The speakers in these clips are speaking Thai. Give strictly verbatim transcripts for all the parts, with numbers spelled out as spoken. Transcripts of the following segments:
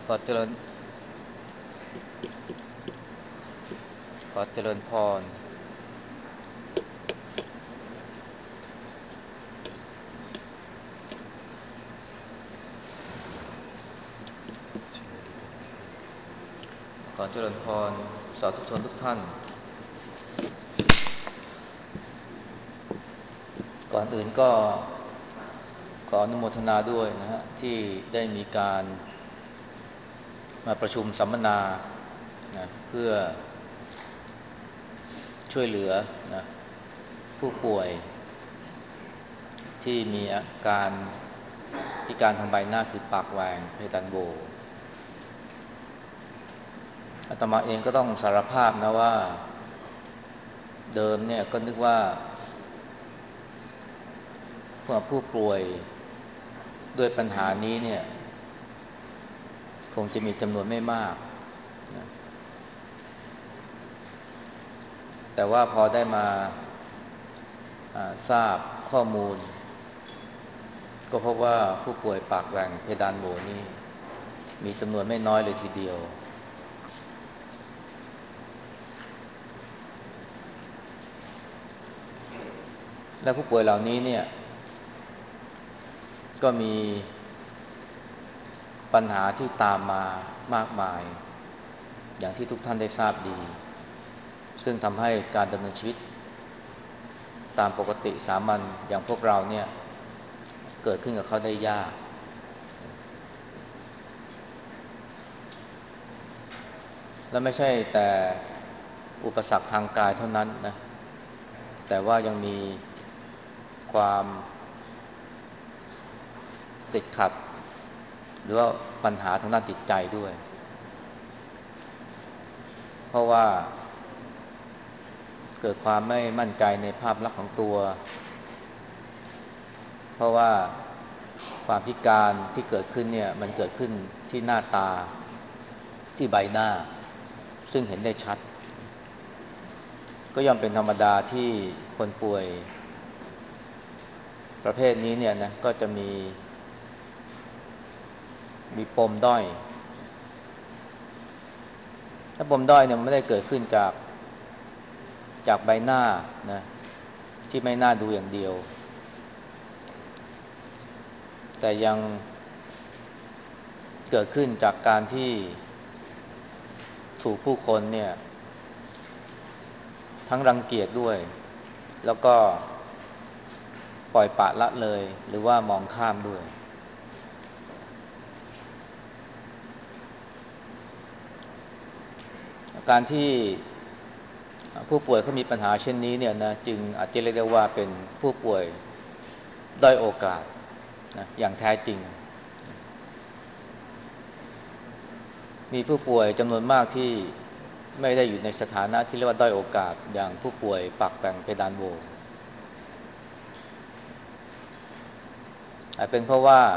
ขอเจริญขอเจริญพรขอเจริญพรสาธุชนทุกท่านก่อนอื่นก็ขออนุโมทนาด้วยนะฮะที่ได้มีการมาประชุมสัมมนานะเพื่อช่วยเหลือนะผู้ป่วยที่มีอาการพิการทางใบหน้าคือปากแหว่งเพดานโหวอาตมาเองก็ต้องสารภาพนะว่าเดิมเนี่ยก็นึกว่าผู้ป่วยด้วยปัญหานี้เนี่ยคงจะมีจำนวนไม่มากนะแต่ว่าพอได้มาทราบข้อมูลก็พบว่าผู้ป่วยปากแหว่งเพดานโหวนี่มีจำนวนไม่น้อยเลยทีเดียวและผู้ป่วยเหล่านี้เนี่ยก็มีปัญหาที่ตามมามากมายอย่างที่ทุกท่านได้ทราบดีซึ่งทำให้การดำเนินชีวิตตามปกติสามัญอย่างพวกเราเนี่ยเกิดขึ้นกับเขาได้ยากและไม่ใช่แต่อุปสรรคทางกายเท่านั้นนะแต่ว่ายังมีความติดขัดหรือว่าปัญหาทางด้านจิตใจด้วยเพราะว่าเกิดความไม่มั่นใจในภาพลักษณ์ของตัวเพราะว่าความพิการที่เกิดขึ้นเนี่ยมันเกิดขึ้นที่หน้าตาที่ใบหน้าซึ่งเห็นได้ชัดก็ย่อมเป็นธรรมดาที่คนป่วยประเภทนี้เนี่ยนะก็จะมีมีปมด้อยถ้าปมด้อยเนี่ยมันไม่ได้เกิดขึ้นจากจากใบหน้านะที่ไม่น่าดูอย่างเดียวแต่ยังเกิดขึ้นจากการที่ถูกผู้คนเนี่ยทั้งรังเกียจด้วยแล้วก็ปล่อยปละละเลยหรือว่ามองข้ามด้วยการที่ผู้ป่วยเขามีปัญหาเช่นนี้เนี่ยนะจึงอาจจะเรียกได้ว่าเป็นผู้ป่วยด้อยโอกาสนะอย่างแท้จริงมีผู้ป่วยจำนวนมากที่ไม่ได้อยู่ในสถานะที่เรียกว่าด้อยโอกาสอย่างผู้ป่วยปากแหว่งเพดานโหวอาจเป็นเพราะว่า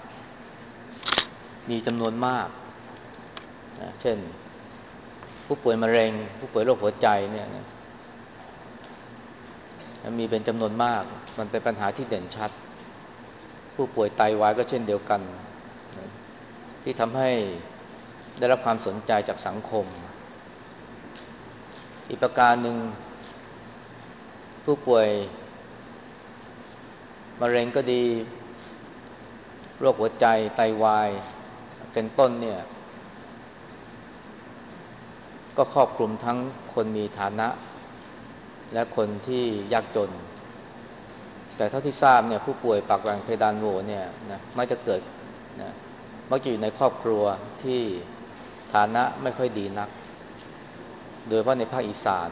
มีจำนวนมากนะเช่นผู้ป่วยมะเร็งผู้ป่วยโรคหัวใจเนี่ยนะมีเป็นจำนวนมากมันเป็นปัญหาที่เด่นชัดผู้ป่วยไตวายก็เช่นเดียวกันนะที่ทำให้ได้รับความสนใจจากสังคมอีกประการหนึ่งผู้ป่วยมะเร็งก็ดีโรคหัวใจไตวายเป็นต้นเนี่ยก็ครอบคลุมทั้งคนมีฐานะและคนที่ยากจนแต่เท่าที่ทราบเนี่ยผู้ป่วยปากแหว่งเพดานโหวเนี่ยนะมักจะเกิดนะมักจะอยู่ในครอบครัวที่ฐานะไม่ค่อยดีนักโดยเฉพาะในภาคอีสาน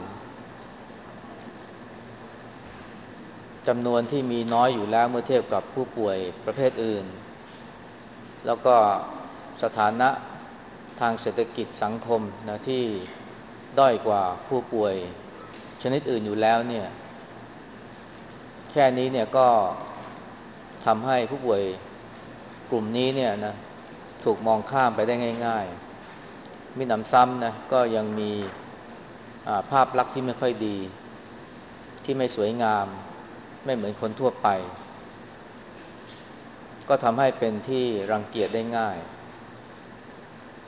จำนวนที่มีน้อยอยู่แล้วเมื่อเทียบกับผู้ป่วยประเภทอื่นแล้วก็สถานะทางเศรษฐกิจสังคมนะที่ด้อยกว่าผู้ป่วยชนิดอื่นอยู่แล้วเนี่ยแค่นี้เนี่ยก็ทำให้ผู้ป่วยกลุ่มนี้เนี่ยนะถูกมองข้ามไปได้ง่ายๆมีหนำซ้ำนะก็ยังมีภาพลักษณ์ที่ไม่ค่อยดีที่ไม่สวยงามไม่เหมือนคนทั่วไปก็ทำให้เป็นที่รังเกียจได้ง่าย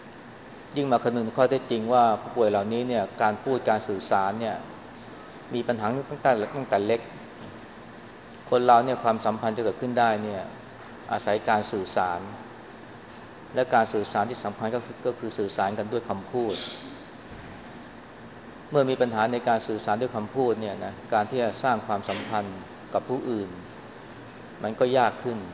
ยิ่งมาคำนึงถึงข้อเท็จจริงว่าผู้ป่วยเหล่านี้เนี่ยการพูดการสื่อสารเนี่ยมีปัญหาตั้งแต่ตั้งแต่เล็กคนเราเนี่ยความสัมพันธ์จะเกิดขึ้นได้เนี่ยอาศัยการสื่อสารและการสื่อสารที่สำคัญก็คือก็คือสื่อสารกันด้วยคำพูดเมื่อมีปัญหาในการสื่อสารด้วยคำพูดเนี่ยนะการที่จะสร้างความสัมพันธ์กับผู้อื่นมันก็ยากขึ้น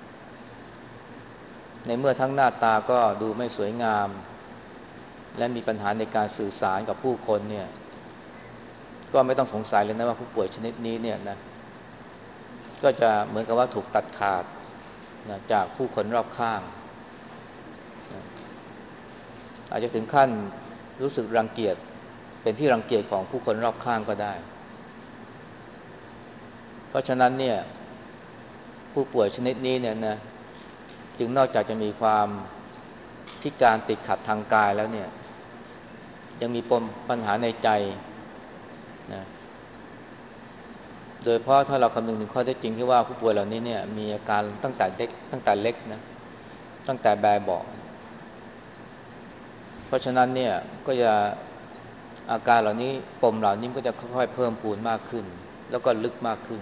ในเมื่อทั้งหน้าตาก็ดูไม่สวยงามและมีปัญหาในการสื่อสารกับผู้คนเนี่ยก็ไม่ต้องสงสัยเลยนะว่าผู้ป่วยชนิดนี้เนี่ยนะก็จะเหมือนกับว่าถูกตัดขาดนะจากผู้คนรอบข้างนะอาจจะถึงขั้นรู้สึกรังเกียจเป็นที่รังเกียจของผู้คนรอบข้างก็ได้เพราะฉะนั้นเนี่ยผู้ป่วยชนิดนี้เนี่ยนะจึงนอกจากจะมีความพิการติดขัดทางกายแล้วเนี่ยยังมีปมปัญหาในใจนะโดยเพราะถ้าเราคำนึงถึงข้อเท็จจริงที่ว่าผู้ป่วยเหล่านี้เนี่ยมีอาการตั้งแต่เด็กตั้งแต่เล็กนะตั้งแต่แบบเบาะเพราะฉะนั้นเนี่ยก็จะอาการเหล่านี้ปมเหล่านี้ก็จะค่อยๆเพิ่มพูนมากขึ้นแล้วก็ลึกมากขึ้น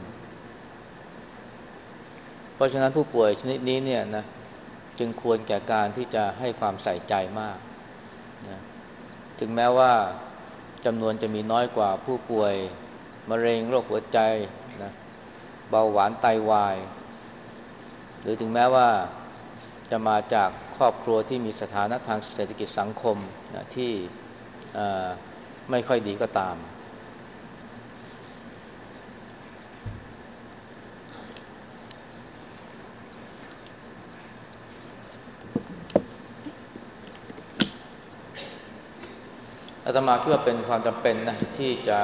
เพราะฉะนั้นผู้ป่วยชนิดนี้เนี่ยนะจึงควรแก่การที่จะให้ความใส่ใจมากนะถึงแม้ว่าจำนวนจะมีน้อยกว่าผู้ป่วยมะเร็งโรคหัวใจนะเบาหวานไตวายหรือถึงแม้ว่าจะมาจากครอบครัวที่มีสถานะทางเศรษฐกิจสังคมนะที่ไม่ค่อยดีก็ตามอาตมาคิดว่าเป็นความจำเป็นนะที่จะ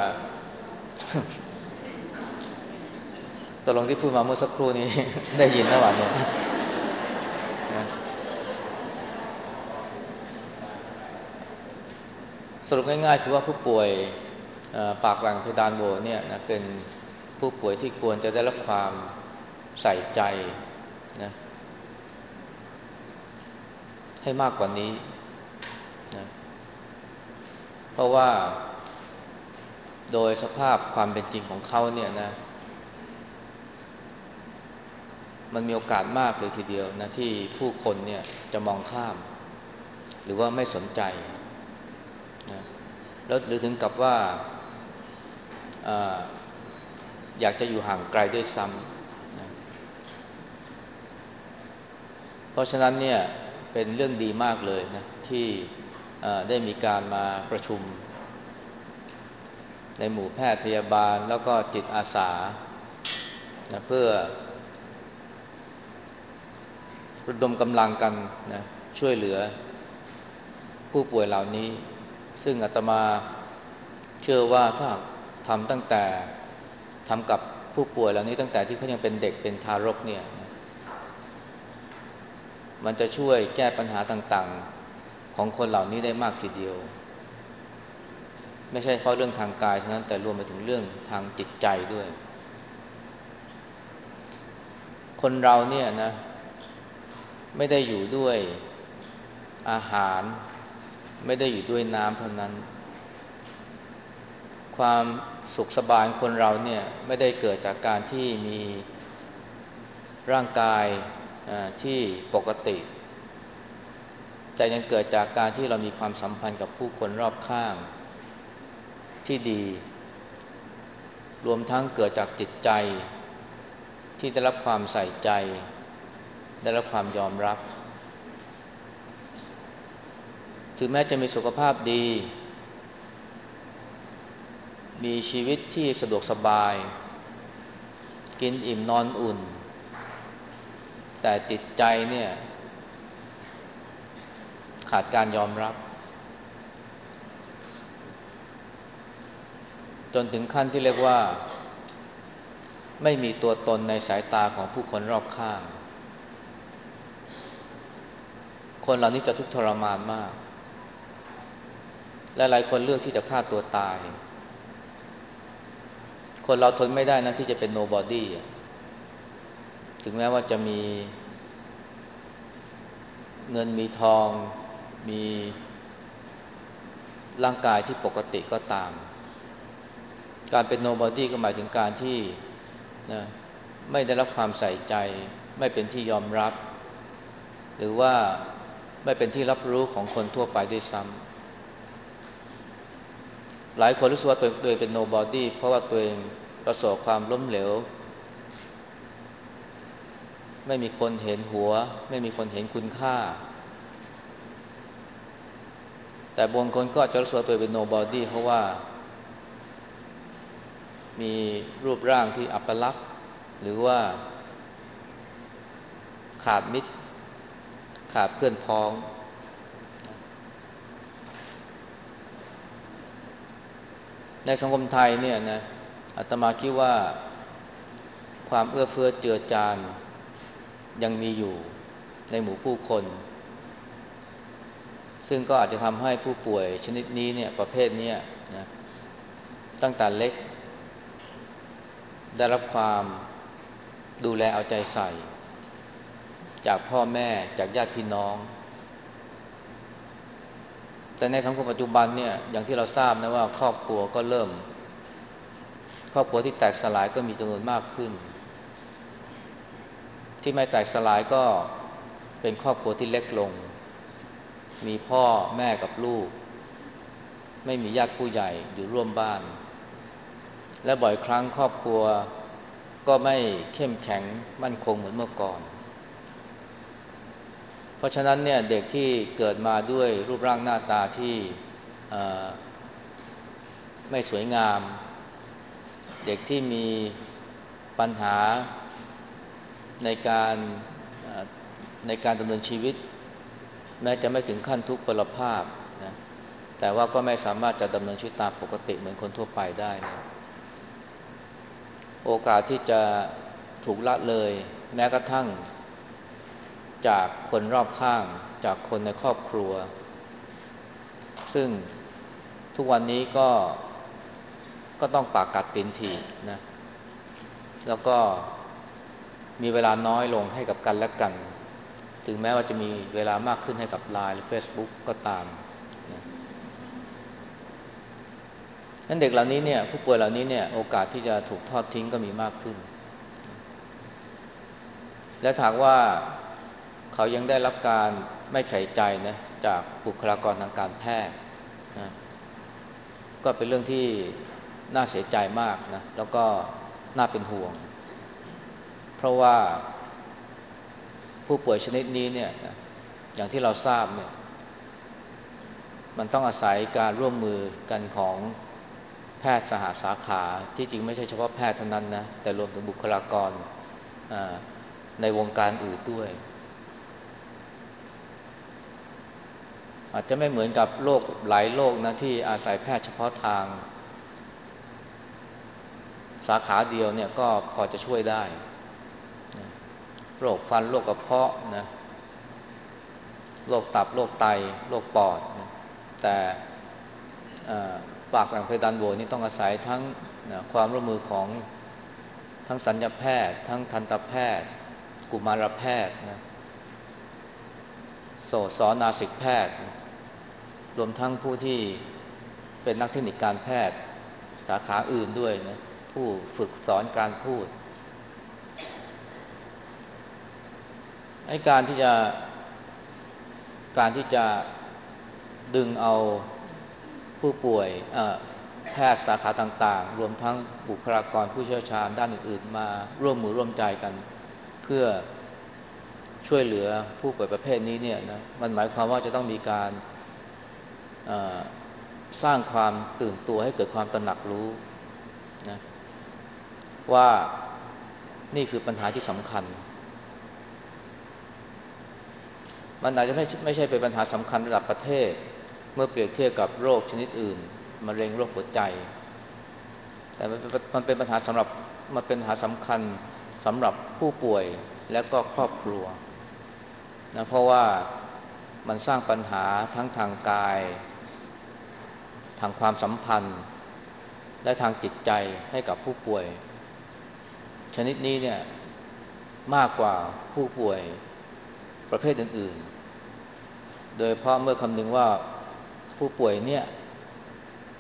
ตกลงที่พูดมาเมื่อสักครู่นี้ ได้ยินนะวันนี้สรุปง่ายๆคือว่าผู้ป่วยปากแหว่งเพดานโหวเนี่ยนะเป็นผู้ป่วยที่ควรจะได้รับความใส่ใจนะให้มากกว่านี้นะเพราะว่าโดยสภาพความเป็นจริงของเขาเนี่ยนะมันมีโอกาสมากเลยทีเดียวนะที่ผู้คนเนี่ยจะมองข้ามหรือว่าไม่สนใจนะแล้วหรือถึงกับว่าอยากจะอยู่ห่างไกลด้วยซ้ำนะเพราะฉะนั้นเนี่ยเป็นเรื่องดีมากเลยนะที่ได้มีการมาประชุมในหมู่แพทย์พยาบาลแล้วก็จิตอาสานะเพื่อระดมกำลังกันนะช่วยเหลือผู้ป่วยเหล่านี้ซึ่งอาตมาเชื่อว่าถ้าทำตั้งแต่ทำกับผู้ป่วยเหล่านี้ตั้งแต่ที่เขายังเป็นเด็กเป็นทารกเนี่ยมันจะช่วยแก้ปัญหาต่างๆของคนเหล่านี้ได้มากทีเดียวไม่ใช่เพราะเรื่องทางกายเท่านั้นแต่รวมไปถึงเรื่องทางจิตใจด้วยคนเราเนี่ยนะไม่ได้อยู่ด้วยอาหารไม่ได้อยู่ด้วยน้ำเท่านั้นความสุขสบายคนเราเนี่ยไม่ได้เกิดจากการที่มีร่างกายที่ปกติแต่ยังเกิดจากการที่เรามีความสัมพันธ์กับผู้คนรอบข้างที่ดีรวมทั้งเกิดจากจิตใจที่ได้รับความใส่ใจได้รับความยอมรับถึงแม้จะมีสุขภาพดีมีชีวิตที่สะดวกสบายกินอิ่มนอนอุ่นแต่จิตใจเนี่ยขาดการยอมรับจนถึงขั้นที่เรียกว่าไม่มีตัวตนในสายตาของผู้คนรอบข้างคนเหล่านี้จะทุกข์ทรมานมากและหลายคนเลือกที่จะฆ่าตัวตายคนเราทนไม่ได้นะที่จะเป็น nobody ถึงแม้ว่าจะมีเงินมีทองมีร่างกายที่ปกติก็ตามการเป็น nobody ก็หมายถึงการที่นะไม่ได้รับความใส่ใจไม่เป็นที่ยอมรับหรือว่าไม่เป็นที่รับรู้ของคนทั่วไปด้วยซ้ำหลายคนรู้สึกว่าตัวเองเป็น nobody เพราะว่าตัวเองประสบความล้มเหลวไม่มีคนเห็นหัวไม่มีคนเห็นคุณค่าแต่บางคนก็อาจจะรู้สึกว่าตัวเองเป็น nobody เพราะว่ามีรูปร่างที่อัปลักษณ์หรือว่าขาดมิตรขาดเพื่อนพ้องในสังคมไทยเนี่ยนะอาตมาคิดว่าความเอื้อเฟื้อเจือจานยังมีอยู่ในหมู่ผู้คนซึ่งก็อาจจะทำให้ผู้ป่วยชนิดนี้เนี่ยประเภทนี้นะตั้งแต่เล็กได้รับความดูแลเอาใจใส่จากพ่อแม่จากญาติพี่น้องแต่ในสังคมปัจจุบันเนี่ยอย่างที่เราทราบนะว่าครอบครัวก็เริ่มครอบครัวที่แตกสลายก็มีจำนวนมากขึ้นที่ไม่แตกสลายก็เป็นครอบครัวที่เล็กลงมีพ่อแม่กับลูกไม่มีญาติผู้ใหญ่อยู่ร่วมบ้านและบ่อยครั้งครอบครัวก็ไม่เข้มแข็งมั่นคงเหมือนเมื่อก่อนเพราะฉะนั้นเนี่ยเด็กที่เกิดมาด้วยรูปร่างหน้าตาที่ไม่สวยงามเด็กที่มีปัญหาในการในการดำเนินชีวิตแม้จะไม่ถึงขั้นทุกพลภาพนะแต่ว่าก็ไม่สามารถจะดำเนินชีวิตตามปกติเหมือนคนทั่วไปได้นะโอกาสที่จะถูกละเลยแม้กระทั่งจากคนรอบข้างจากคนในครอบครัวซึ่งทุกวันนี้ก็ก็ต้องปากกัดตีนถีบนะแล้วก็มีเวลาน้อยลงให้กับกันและกันถึงแม้ว่าจะมีเวลามากขึ้นให้กับ ไลน์ หรือ Facebook ก็ตามนะนั้นเด็กเหล่านี้เนี่ยผู้ป่วยเหล่านี้เนี่ยโอกาสที่จะถูกทอดทิ้งก็มีมากขึ้นและถามว่าเขายังได้รับการไม่ใส่ใจนะจากบุคลากรทางการแพทย์นะก็เป็นเรื่องที่น่าเสียใจมากนะแล้วก็น่าเป็นห่วงเพราะว่าผู้ป่วยชนิดนี้เนี่ยนะอย่างที่เราทราบเนี่ยมันต้องอาศัยการร่วมมือกันของแพทย์สหสาขาที่จริงไม่ใช่เฉพาะแพทย์เท่านั้นนะแต่รวมถึงบุคลากรในวงการอื่นด้วยอาจจะไม่เหมือนกับโรคหลายโรคนะที่อาศัยแพทย์เฉพาะทางสาขาเดียวเนี่ยก็พอจะช่วยได้นะโรคฟันโรคกระเพาะนะโรคตับโรคไตโรคปอดนะแต่ปากแหว่งเพดานโหวนี่ต้องอาศัยทั้งนะความร่วมมือของทั้งศัลยแพทย์ทั้งทันตแพทย์กุมารแพทย์นะโสตศนาสิกแพทย์นะรวมทั้งผู้ที่เป็นนักเทคนิคการแพทย์สาขาอื่นด้วยนะผู้ฝึกสอนการพูดไอ้การที่จะการที่จะดึงเอาผู้ป่วยแพทย์สาขาต่างๆรวมทั้งบุคลากรผู้เชี่ยวชาญด้านอื่นๆมาร่วมมือร่วมใจกันเพื่อช่วยเหลือผู้ป่วยประเภทนี้เนี่ยนะมันหมายความว่าจะต้องมีการสร้างความตื่นตัวให้เกิดความตระหนักรู้นะว่านี่คือปัญหาที่สำคัญมันอาจจะไม่ไม่ใช่เป็นปัญหาสำคัญระดับประเทศเมื่อเปรียบเทียบกับโรคชนิดอื่นมะเร็งโรคหัวใจแต่มันเป็นปัญหาสำหรับมันเป็นปัญหาสำคัญสำหรับผู้ป่วยและก็ครอบครัวนะเพราะว่ามันสร้างปัญหาทั้งทางกายทางความสัมพันธ์และทางจิตใจให้กับผู้ป่วยชนิดนี้เนี่ยมากกว่าผู้ป่วยประเภทอื่นๆโดยเพราะเมื่อคำนึงว่าผู้ป่วยเนี่ย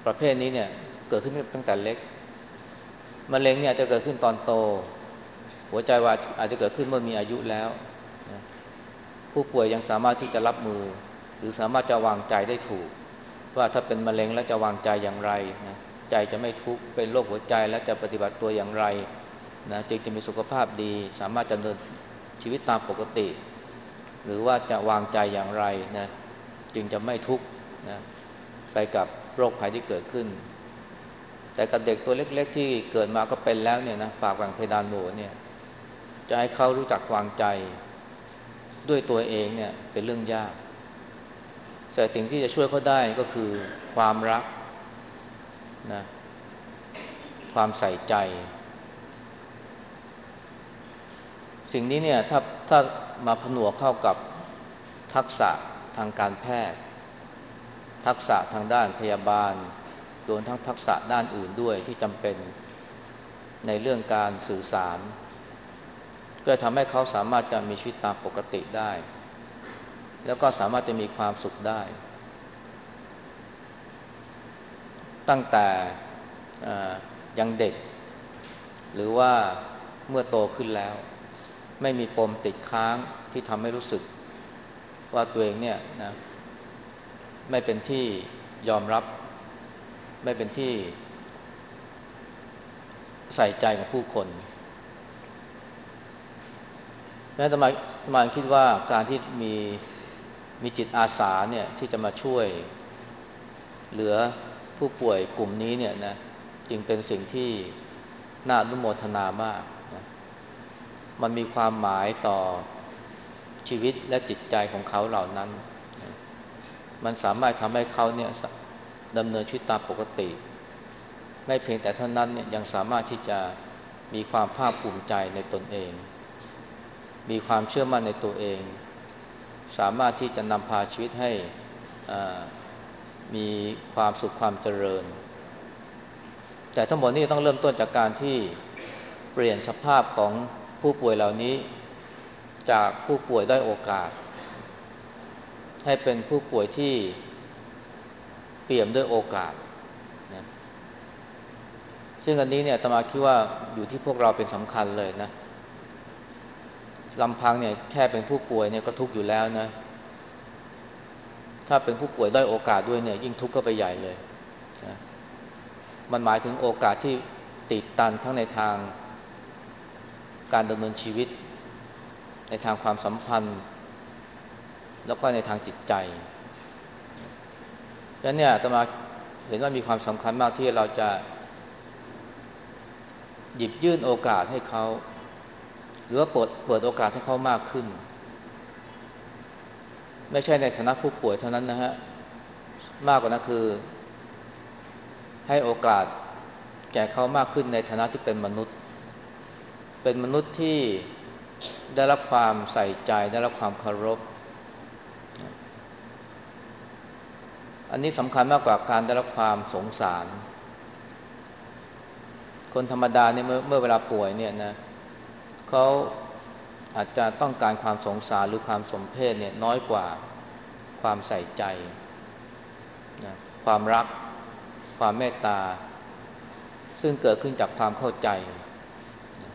ประเภทนี้เนี่ยเกิดขึ้นตั้งแต่เล็กมะเร็งเนี่ยจะเกิดขึ้นตอนโตหัวใจวายอาจจะเกิดขึ้นเมื่อมีอายุแล้วนะผู้ป่วยยังสามารถที่จะรับมือหรือสามารถจะวางใจได้ถูกว่าถ้าเป็นมะเร็งแล้วจะวางใจอย่างไรนะใจจะไม่ทุกข์เป็นโรคหัวใจแล้วจะปฏิบัติตัวอย่างไรนะจึงจะมีสุขภาพดีสามารถดำเนินชีวิตตามปกติหรือว่าจะวางใจอย่างไรนะจึงจะไม่ทุกข์นะไปกับโรคภัยที่เกิดขึ้นแต่กับเด็กตัวเล็กๆที่เกิดมาก็เป็นแล้วเนี่ยนะปากแหว่งเพดานโหวเนี่ยจะให้เขารู้จักวางใจด้วยตัวเองเนี่ยเป็นเรื่องยากแต่สิ่งที่จะช่วยเขาได้ก็คือความรักนะความใส่ใจสิ่งนี้เนี่ยถ้าถ้ามาผนวกเข้ากับทักษะทางการแพทย์ทักษะทางด้านพยาบาลรวมทั้งทักษะด้านอื่นด้วยที่จำเป็นในเรื่องการสื่อสารก็ทำให้เขาสามารถจะมีชีวิตตามปกติได้แล้วก็สามารถจะมีความสุขได้ตั้งแต่ยังเด็กหรือว่าเมื่อโตขึ้นแล้วไม่มีปมติดค้างที่ทำให้รู้สึกว่าตัวเองเนี่ยนะไม่เป็นที่ยอมรับไม่เป็นที่ใส่ใจของผู้คนแม้แต่มามาคิดว่าการที่มีมีจิตอาสาเนี่ยที่จะมาช่วยเหลือผู้ป่วยกลุ่มนี้เนี่ยนะจึงเป็นสิ่งที่น่าอนุโมทนามากนะมันมีความหมายต่อชีวิตและจิตใจของเขาเหล่านั้นนะมันสามารถทำให้เขาเนี่ยดำเนินชีวิตตามปกติไม่เพียงแต่เท่านั้นเนี่ยยังสามารถที่จะมีความภาคภูมิใจในตนเองมีความเชื่อมั่นในตัวเองสามารถที่จะนำพาชีวิตให้มีความสุขความเจริญแต่ทั้งหมดนี้ต้องเริ่มต้นจากการที่เปลี่ยนสภาพของผู้ป่วยเหล่านี้จากผู้ป่วยด้อยโอกาสให้เป็นผู้ป่วยที่เปี่ยมด้วยโอกาสนะซึ่งอันนี้เนี่ยอาตมาคิดว่าอยู่ที่พวกเราเป็นสำคัญเลยนะลำพังเนี่ยแค่เป็นผู้ป่วยเนี่ยก็ทุกข์อยู่แล้วนะถ้าเป็นผู้ป่วยด้อยโอกาสด้วยเนี่ยยิ่งทุกข์ก็ไปใหญ่เลยนะมันหมายถึงโอกาสที่ติดตันทั้งในทางการดำเนินชีวิตในทางความสัมพันธ์แล้วก็ในทางจิตใจดังนั้นเนี่ยอาตมาเห็นว่ามีความสำคัญมากที่เราจะหยิบยื่นโอกาสให้เขาหรือว่าเปิดเปิดโอกาสให้เขามากขึ้นไม่ใช่ในฐานะผู้ป่วยเท่านั้นนะฮะมากกว่านั้นคือให้โอกาสแก่เขามากขึ้นในฐานะที่เป็นมนุษย์เป็นมนุษย์ที่ได้รับความใส่ใจได้รับความเคารพอันนี้สำคัญมากกว่าการได้รับความสงสารคนธรรมดาเนี่ยเมื่อเมื่อเวลาป่วยเนี่ยนะเขาอาจจะต้องการความสงสารหรือความสมเพชเนี่ยน้อยกว่าความใส่ใจนะความรักความเมตตาซึ่งเกิดขึ้นจากความเข้าใจนะ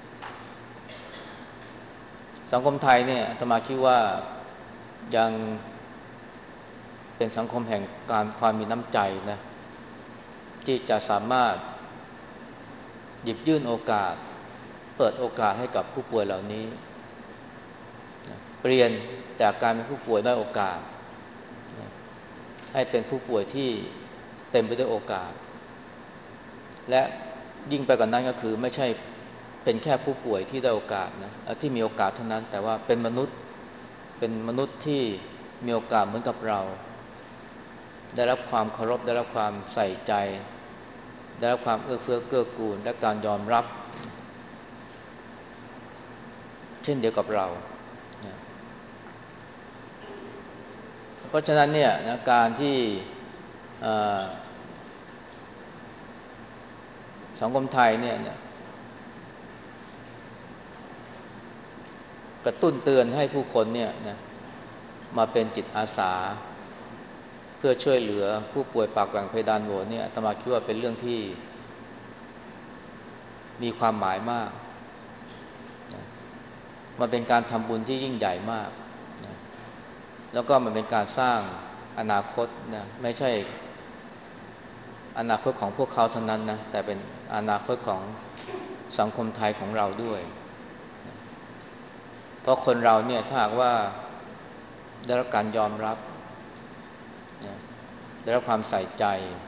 สังคมไทยเนี่ยอาตมาคิดว่ายังเป็นสังคมแห่งการความมีน้ำใจนะที่จะสามารถหยิบยื่นโอกาสเปิดโอกาสให้กับผู้ป่วยเหล่านี้นะเปลี่ยนจากการเป็นผู้ป่วยได้โอกาสนะให้เป็นผู้ป่วยที่เต็มไปด้วยโอกาสและยิ่งไปกว่านั้นก็คือไม่ใช่เป็นแค่ผู้ป่วยที่ได้โอกาสนะที่มีโอกาสเท่านั้นแต่ว่าเป็นมนุษย์เป็นมนุษย์ที่มีโอกาสเหมือนกับเราได้รับความเคารพได้รับความใส่ใจได้รับความเอื้อเฟื้อเกื้อกูลและการยอมรับเช่นเดียวกับเรานะเพราะฉะนั้นเนี่ยนะการที่สังคมไทยเนี่ยนะกระตุ้นเตือนให้ผู้คนเนี่ยนะมาเป็นจิตอาสาพื่อช่วยเหลือผู้ป่วยปากแหว่งเพดานโหวเนี่ยอาตมาคิดว่าเป็นเรื่องที่มีความหมายมากนะมันเป็นการทำบุญที่ยิ่งใหญ่มากนะแล้วก็มันเป็นการสร้างอนาคตนะไม่ใช่อนาคตของพวกเขาเท่านั้นนะแต่เป็นอนาคตของสังคมไทยของเราด้วยนะเพราะคนเราเนี่ยถ้าหากว่าได้รับการยอมรับนะได้รับความใส่ใจ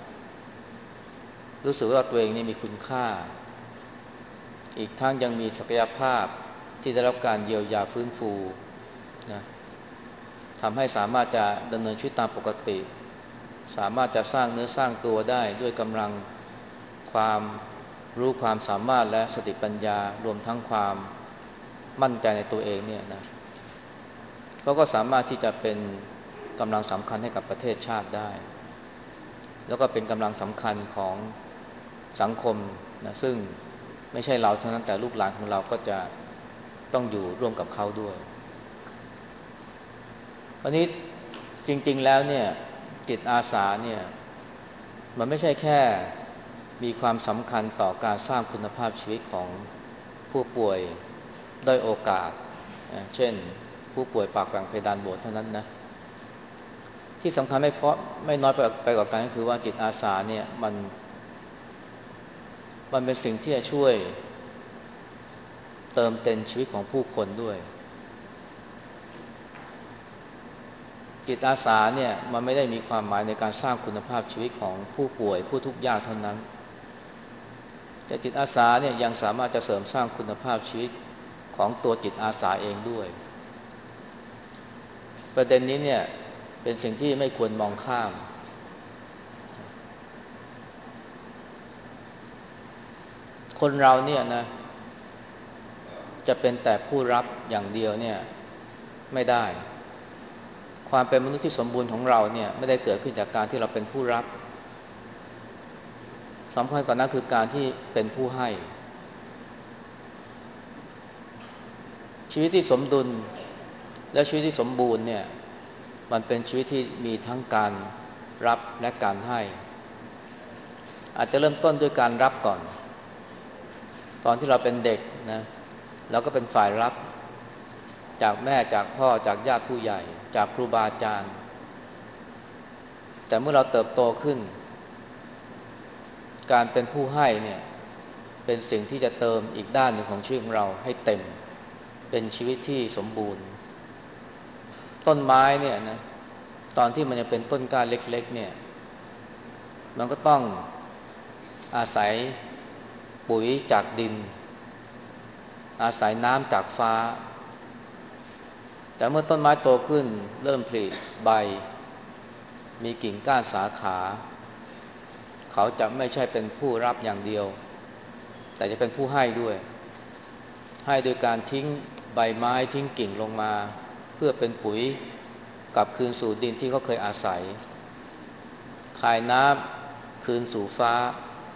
รู้สึกว่าตัวเองนี่มีคุณค่าอีกทั้งยังมีศักยภาพที่ได้รับการเยียวยาฟื้นฟูนะทำให้สามารถจะดำเนินชีวิตตามปกติสามารถจะสร้างเนื้อสร้างตัวได้ด้วยกำลังความรู้ความสามารถและสติปัญญารวมทั้งความมั่นใจในตัวเองเนี่ยนะเขาก็สามารถที่จะเป็นกำลังสำคัญให้กับประเทศชาติได้แล้วก็เป็นกำลังสำคัญของสังคมนะซึ่งไม่ใช่เราเท่านั้นแต่ลูกหลานของเราก็จะต้องอยู่ร่วมกับเขาด้วยคราวนี้จริงๆแล้วเนี่ยจิตอาสาเนี่ยมันไม่ใช่แค่มีความสำคัญต่อการสร้างคุณภาพชีวิตของผู้ป่วยด้อยโอกาสเช่นผู้ป่วยปากแหว่งเพดานโหวเท่านั้นนะที่สำคัญไม่เพราะไม่น้อยไปกว่ากันก็คือว่าจิตอาสาเนี่ยมันมันเป็นสิ่งที่จะช่วยเติมเต็มชีวิตของผู้คนด้วยจิตอาสาเนี่ยมันไม่ได้มีความหมายในการสร้างคุณภาพชีวิตของผู้ป่วยผู้ทุกข์ยากเท่านั้นแต่จิตอาสาเนี่ยยังสามารถจะเสริมสร้างคุณภาพชีวิตของตัวจิตอาสาเองด้วยประเด็นนี้เนี่ยเป็นสิ่งที่ไม่ควรมองข้ามคนเราเนี่ยนะจะเป็นแต่ผู้รับอย่างเดียวเนี่ยไม่ได้ความเป็นมนุษย์ที่สมบูรณ์ของเราเนี่ยไม่ได้เกิดขึ้นจากการที่เราเป็นผู้รับสำคัญกว่านั้นคือการที่เป็นผู้ให้ชีวิตที่สมดุลและชีวิตที่สมบูรณ์เนี่ยมันเป็นชีวิตที่มีทั้งการรับและการให้อาจจะเริ่มต้นด้วยการรับก่อนตอนที่เราเป็นเด็กนะเราก็เป็นฝ่ายรับจากแม่จากพ่อจากญาติผู้ใหญ่จากครูบาอาจารย์แต่เมื่อเราเติบโตขึ้นการเป็นผู้ให้เนี่ยเป็นสิ่งที่จะเติมอีกด้านหนึ่งของชีวิตของเราให้เต็มเป็นชีวิตที่สมบูรณ์ต้นไม้เนี่ยนะตอนที่มันยังเป็นต้นกล้าเล็กๆเนี่ยมันก็ต้องอาศัยปุ๋ยจากดินอาศัยน้ำจากฟ้าแต่เมื่อต้นไม้โตขึ้นเริ่มผลิใบมีกิ่งก้านสาขาเขาจะไม่ใช่เป็นผู้รับอย่างเดียวแต่จะเป็นผู้ให้ด้วยให้โดยการทิ้งใบไม้ทิ้งกิ่งลงมาเพื่อเป็นปุ๋ยกลับคืนสู่ดินที่เขาเคยอาศัยคายน้ำคืนสู่ฟ้า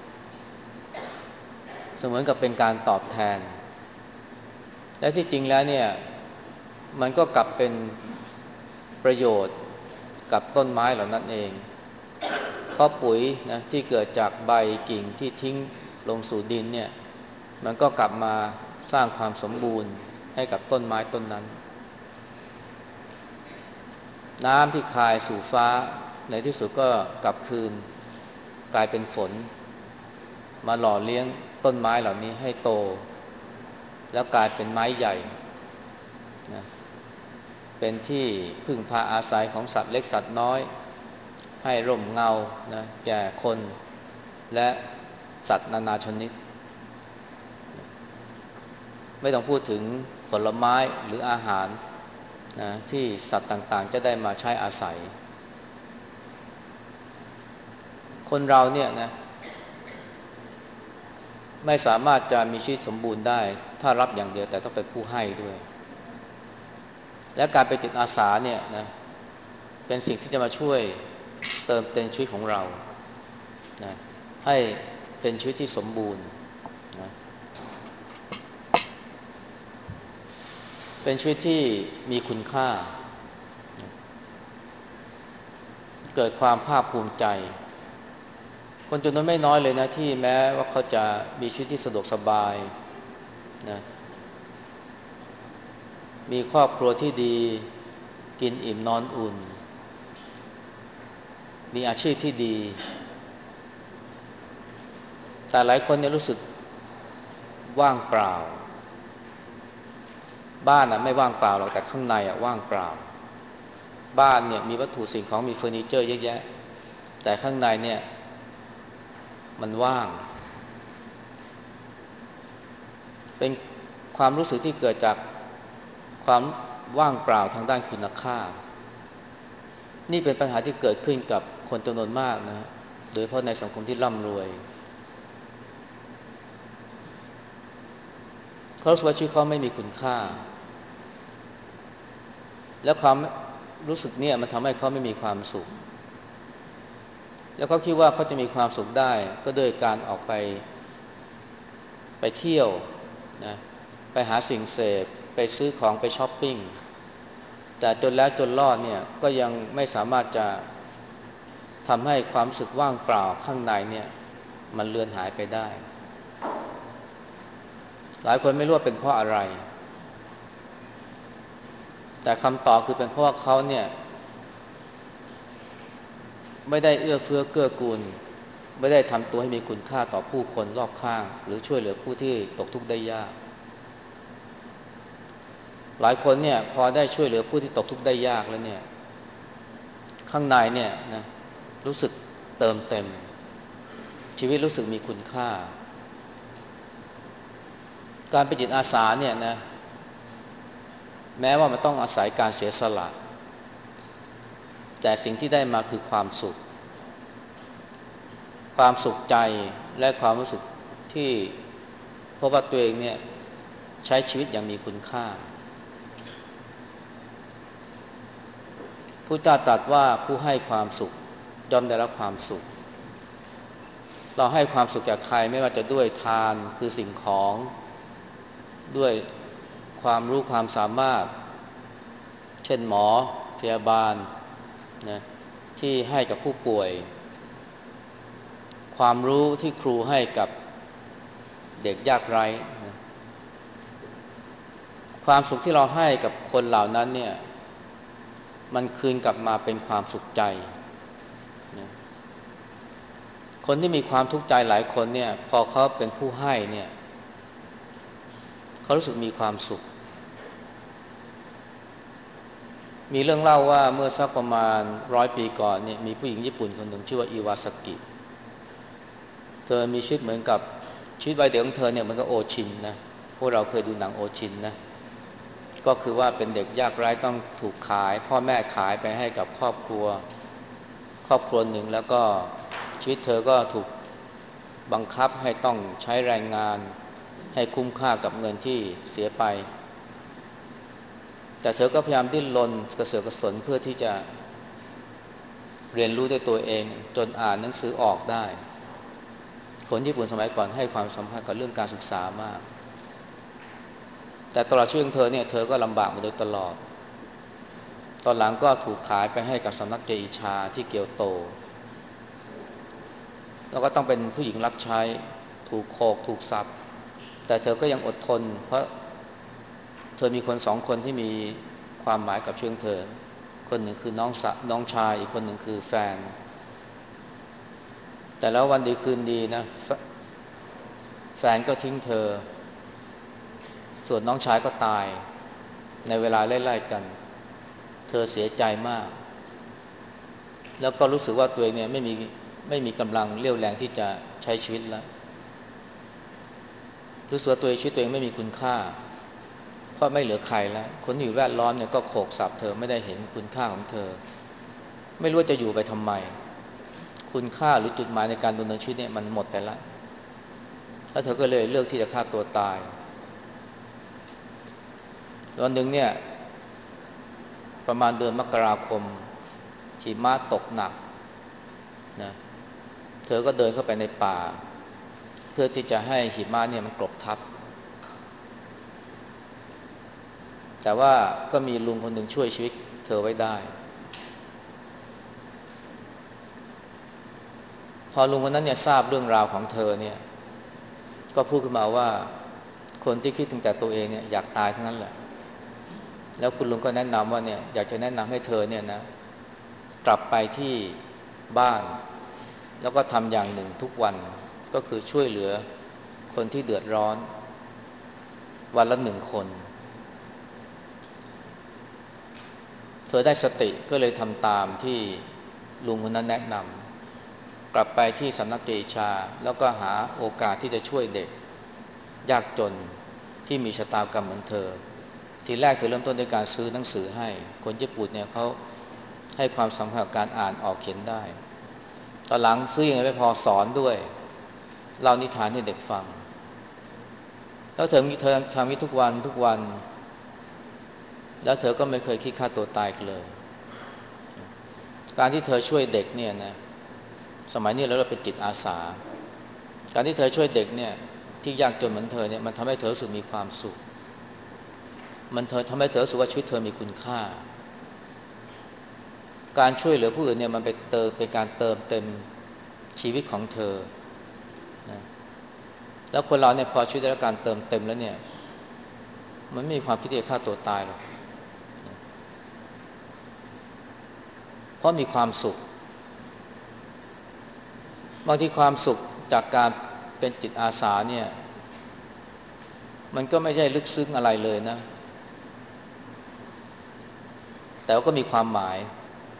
เสมือนกับเป็นการตอบแทนและที่จริงแล้วเนี่ยมันก็กลับเป็นประโยชน์กับต้นไม้เหล่านั้นเองเพราะปุ๋ยนะที่เกิดจากใบกิ่งที่ทิ้งลงสู่ดินเนี่ยมันก็กลับมาสร้างความสมบูรณ์ให้กับต้นไม้ต้นนั้นน้ำที่คายสู่ฟ้าในที่สุดก็กลับคืนกลายเป็นฝนมาหล่อเลี้ยงต้นไม้เหล่านี้ให้โตแล้วกลายเป็นไม้ใหญ่นะเป็นที่พึ่งพาอาศัยของสัตว์เล็กสัตว์น้อยให้ร่มเงานะแก่คนและสัตว์นานาชนิดไม่ต้องพูดถึงผลไม้หรืออาหารนะที่สัตว์ต่างๆจะได้มาใช้อาศัยคนเราเนี่ยนะไม่สามารถจะมีชีวิตสมบูรณ์ได้ถ้ารับอย่างเดียวแต่ต้องเป็นผู้ให้ด้วยและการเป็นจิตอาสาเนี่ยนะเป็นสิ่งที่จะมาช่วยเติมเต็มชีวิตของเรานะให้เป็นชีวิตที่สมบูรณ์นะเป็นชีวิตที่มีคุณค่าเกิดความภาคภูมิใจคนจำนวนไม่น้อยเลยนะที่แม้ว่าเขาจะมีชีวิตที่สะดวกสบายนะมีครอบครัวที่ดีกินอิ่มนอนอุ่นมีอาชีพที่ดีแต่หลายคนเนี่ยรู้สึกว่างเปล่าบ้านอ่ะไม่ว่างเปล่าหรอกแต่ข้างในอ่ะว่างเปล่าบ้านเนี่ยมีวัตถุสิ่งของมีเฟอร์นิเจอร์เยอะแยะแต่ข้างในเนี่ยมันว่างเป็นความรู้สึกที่เกิดจากความว่างเปล่าทางด้านคุณค่านี่เป็นปัญหาที่เกิดขึ้นกับคนจำนวนมากนะโดยเฉพาะในสังคมที่ร่ำรวยเขารู้สึกว่าชีวิตเขาไม่มีคุณค่าแล้วความรู้สึกเนี่ยมันทำให้เขาไม่มีความสุขแล้วเขาคิดว่าเขาจะมีความสุขได้ก็โดยการออกไปไปเที่ยวนะไปหาสิ่งเสพไปซื้อของไปช้อปปิ้งแต่จนแล้วจนรอดเนี่ยก็ยังไม่สามารถจะทำให้ความรู้สึกว่างเปล่าข้างในเนี่ยมันเลือนหายไปได้หลายคนไม่รู้ว่าเป็นเพราะอะไรแต่คำตอบคือเป็นเพราะว่าเขาเนี่ยไม่ได้เอื้อเฟื้อเกื้อกูลไม่ได้ทำตัวให้มีคุณค่าต่อผู้คนรอบข้างหรือช่วยเหลือผู้ที่ตกทุกข์ได้ยากหลายคนเนี่ยพอได้ช่วยเหลือผู้ที่ตกทุกข์ได้ยากแล้วเนี่ยข้างในเนี่ยนะรู้สึกเติมเต็มชีวิตรู้สึกมีคุณค่าการเป็นจิตอาสาเนี่ยนะแม้ว่ามันต้องอาศัยการเสียสละแต่สิ่งที่ได้มาคือความสุขความสุขใจและความรู้สึกที่พบว่าตัวเองเนี่ยใช้ชีวิตอย่างมีคุณค่าพุทธเจ้าตรัสว่าผู้ให้ความสุขย่อมได้รับความสุขเราให้ความสุขแก่ใครไม่ว่าจะด้วยทานคือสิ่งของด้วยความรู้ความสามารถเช่นหมอพยาบาลนะที่ให้กับผู้ป่วยความรู้ที่ครูให้กับเด็กยากไร้นะความสุขที่เราให้กับคนเหล่านั้นเนี่ยมันคืนกลับมาเป็นความสุขใจนะคนที่มีความทุกข์ใจหลายคนเนี่ยพอเขาเป็นผู้ให้เนี่ยเขารู้สึกมีความสุขมีเรื่องเล่าว่าเมื่อสักประมาณร้อยปีก่อนเนี่ยมีผู้หญิงญี่ปุ่นคนหนึ่งชื่อว่าอิวาซากิเธอมีชีวิตเหมือนกับชีวิตวัยเด็กของเธอเนี่ยเหมือนกับโอชินนะพวกเราเคยดูหนังโอชินนะก็คือว่าเป็นเด็กยากไร้ต้องถูกขายพ่อแม่ขายไปให้กับครอบครัวครอบครัวหนึ่งแล้วก็ชีวิตเธอก็ถูกบังคับให้ต้องใช้แรงงานให้คุ้มค่ากับเงินที่เสียไปแต่เธอก็พยายามดิ้นรนกระเสือกกระสนเพื่อที่จะเรียนรู้ด้วยตัวเองจนอ่านหนังสือออกได้คนญี่ปุ่นสมัยก่อนให้ความสำคัญกับเรื่องการศึกษามากแต่ตลอดชีวิตของเธอเนี่ยเธอก็ลำบากมาโดยตลอดตอนหลังก็ถูกขายไปให้กับสำนักเจอิชาที่เกียวโตแล้วก็ต้องเป็นผู้หญิงรับใช้ถูกโขกถูกสับแต่เธอก็ยังอดทนเพราะเธอมีคนสองคนที่มีความหมายกับชีวิตเธอคนหนึ่งคือน้องสะน้องชายอีกคนหนึ่งคือแฟนแต่แล้ววันดีคืนดีนะแฟแฟนก็ทิ้งเธอส่วนน้องชายก็ตายในเวลาไล่ๆกันเธอเสียใจมากแล้วก็รู้สึกว่าตัวเองเนี่ยไม่มีไม่มีกำลังเรี่ยวแรงที่จะใช้ชีวิตแล้วรู้สึกว่าตัวเองชีวิตตัวเองไม่มีคุณค่าเพราะไม่เหลือใครแล้วคนที่อยู่แวดล้อมเนี่ยก็โขกสับเธอไม่ได้เห็นคุณค่าของเธอไม่รู้ว่าจะอยู่ไปทำไมคุณค่าหรือจุดหมายในการดำเนินชีวิตเนี่ยมันหมดไปแล้วแล้วเธอก็เลยเลือกที่จะฆ่าตัวตายวันหนึ่งเนี่ยประมาณเดือนมกราคมหิมะตกหนักนะเธอก็เดินเข้าไปในป่าเพื่อที่จะให้หิมะเนี่ยมันกลบทับแต่ว่าก็มีลุงคนหนึ่งช่วยชีวิตเธอไว้ได้พอลุงคนนั้นเนี่ยทราบเรื่องราวของเธอเนี่ยก็พูดขึ้นมาว่าคนที่คิดถึงแต่ตัวเองเนี่ยอยากตายทั้งนั้นแหละแล้วคุณลุงก็แนะนำว่าเนี่ยอยากจะแนะนำให้เธอเนี่ยนะกลับไปที่บ้านแล้วก็ทำอย่างหนึ่งทุกวันก็คือช่วยเหลือคนที่เดือดร้อนวันละหนึ่งคนเธอได้สติก็เลยทำตามที่ลุงคนนั้นแนะนำกลับไปที่สำนักเกชาแล้วก็หาโอกาสที่จะช่วยเด็กยากจนที่มีชะตากรรมเหมือนเธอทีแรกเธอเริ่มต้นด้วยการซื้อหนังสือให้คนญี่ปุ่นเนี่ยเขาให้ความสำคัญกับการอ่านออกเขียนได้ตอนหลังซื้ออย่างไรไม่พอสอนด้วยเล่านิทานให้เด็กฟังแล้วเธอมีเธอทำนี้ทุกวันทุกวันแล้วเธอก็ไม่เคยคิดฆ่าตัวตายเลยการที่เธอช่วยเด็กเนี่ยนะสมัยนี้เราเราเป็นจิตอาสาการที่เธอช่วยเด็กเนี่ยที่ยากจนเหมือนเธอเนี่ยมันทำให้เธอรู้สึกมีความสุขมันเธอทำให้เธอรู้สึกว่าชีวิตเธอมีคุณค่าการช่วยเหลือผู้อื่นเนี่ยมันเป็นเติมเป็นการเติมเต็มชีวิตของเธอนะแล้วคนเราเนี่ยพอชีวิตได้รับการเติมเต็มแล้วเนี่ยมันไม่มีความคิดที่จะฆ่าตัวตายหรอกเพราะมีความสุขบางทีความสุขจากการเป็นจิตอาสาเนี่ยมันก็ไม่ใช่ลึกซึ้งอะไรเลยนะแต่ก็มีความหมาย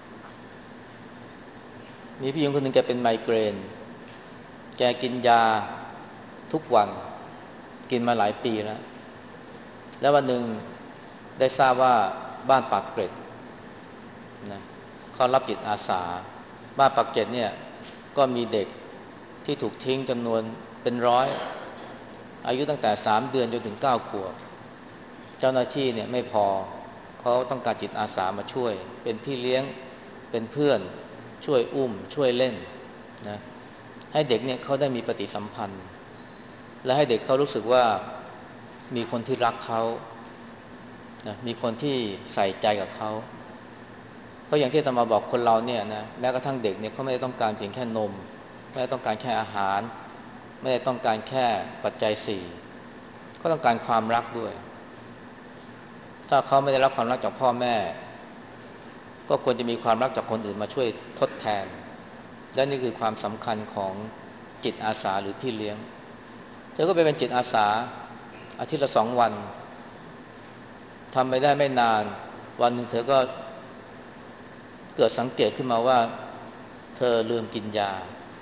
มีพี่หญิงคนหนึ่งแกเป็นไมเกรนแกกินยาทุกวันกินมาหลายปีแล้วแล้ววันหนึ่งได้ทราบว่าบ้านปากเกร็ดนะเขารับจิตอาสาบ้านปากเกร็ดเนี่ยก็มีเด็กที่ถูกทิ้งจำนวนเป็นร้อยอายุตั้งแต่สามเดือนจนถึงเก้าขวบเจ้าหน้าที่เนี่ยไม่พอเขาต้องการจิตอาสามาช่วยเป็นพี่เลี้ยงเป็นเพื่อนช่วยอุ้มช่วยเล่นนะให้เด็กเนี่ยเขาได้มีปฏิสัมพันธ์และให้เด็กเขารู้สึกว่ามีคนที่รักเขานะมีคนที่ใส่ใจกับเขาเพราะอย่างที่อาตมาบอกคนเราเนี่ยนะแม้กระทั่งเด็กเนี่ยเขาไม่ได้ต้องการเพียงแค่นมไม่ได้ต้องการแค่อาหารไม่ได้ต้องการแค่ปัจจัยสี่ก็ต้องการความรักด้วยถ้าเขาไม่ได้รับความรักจากพ่อแม่ก็ควรจะมีความรักจากคนอื่นมาช่วยทดแทนและนี่คือความสำคัญของจิตอาสาหรือพี่เลี้ยงเธอก็ไปเป็นจิตอาสาอาทิตย์ละสองวันทำไปได้ไม่นานวันหนึ่งเธอก็เกิดสังเกตขึ้นมาว่าเธอลืมกินยา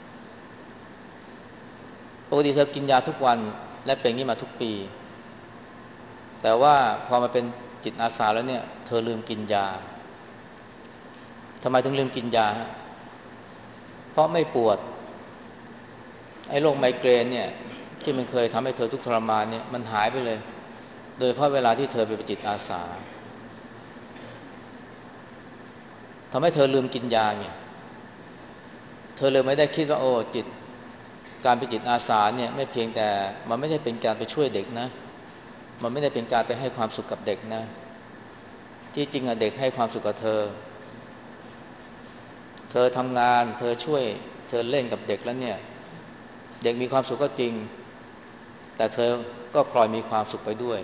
ปกติเธอกินยาทุกวันและเป็นอย่างนี้มาทุกปีแต่ว่าพอมาเป็นจิตอาสาแล้วเนี่ยเธอลืมกินยาทำไมถึงลืมกินยาเพราะไม่ปวดไอ้โรคไมเกรนเนี่ยที่มันเคยทำให้เธอทุกข์ทรมานเนี่ยมันหายไปเลยโดยเพราะเวลาที่เธอไปเป็นจิตอาสาทำให้เธอลืมกินยาเนี่ยเธอเลยไม่ได้คิดว่าโอ้จิตการเป็นจิตอาสาเนี่ยไม่เพียงแต่มันไม่ใช่เป็นการไปช่วยเด็กนะมันไม่ได้เป็นการไปให้ความสุขกับเด็กนะที่จริงอะเด็กให้ความสุขกับเธอเธอทำงานเธอช่วยเธอเล่นกับเด็กแล้วเนี่ยเด็กมีความสุขก็จริงแต่เธอก็พลอยมีความสุขไปด้วย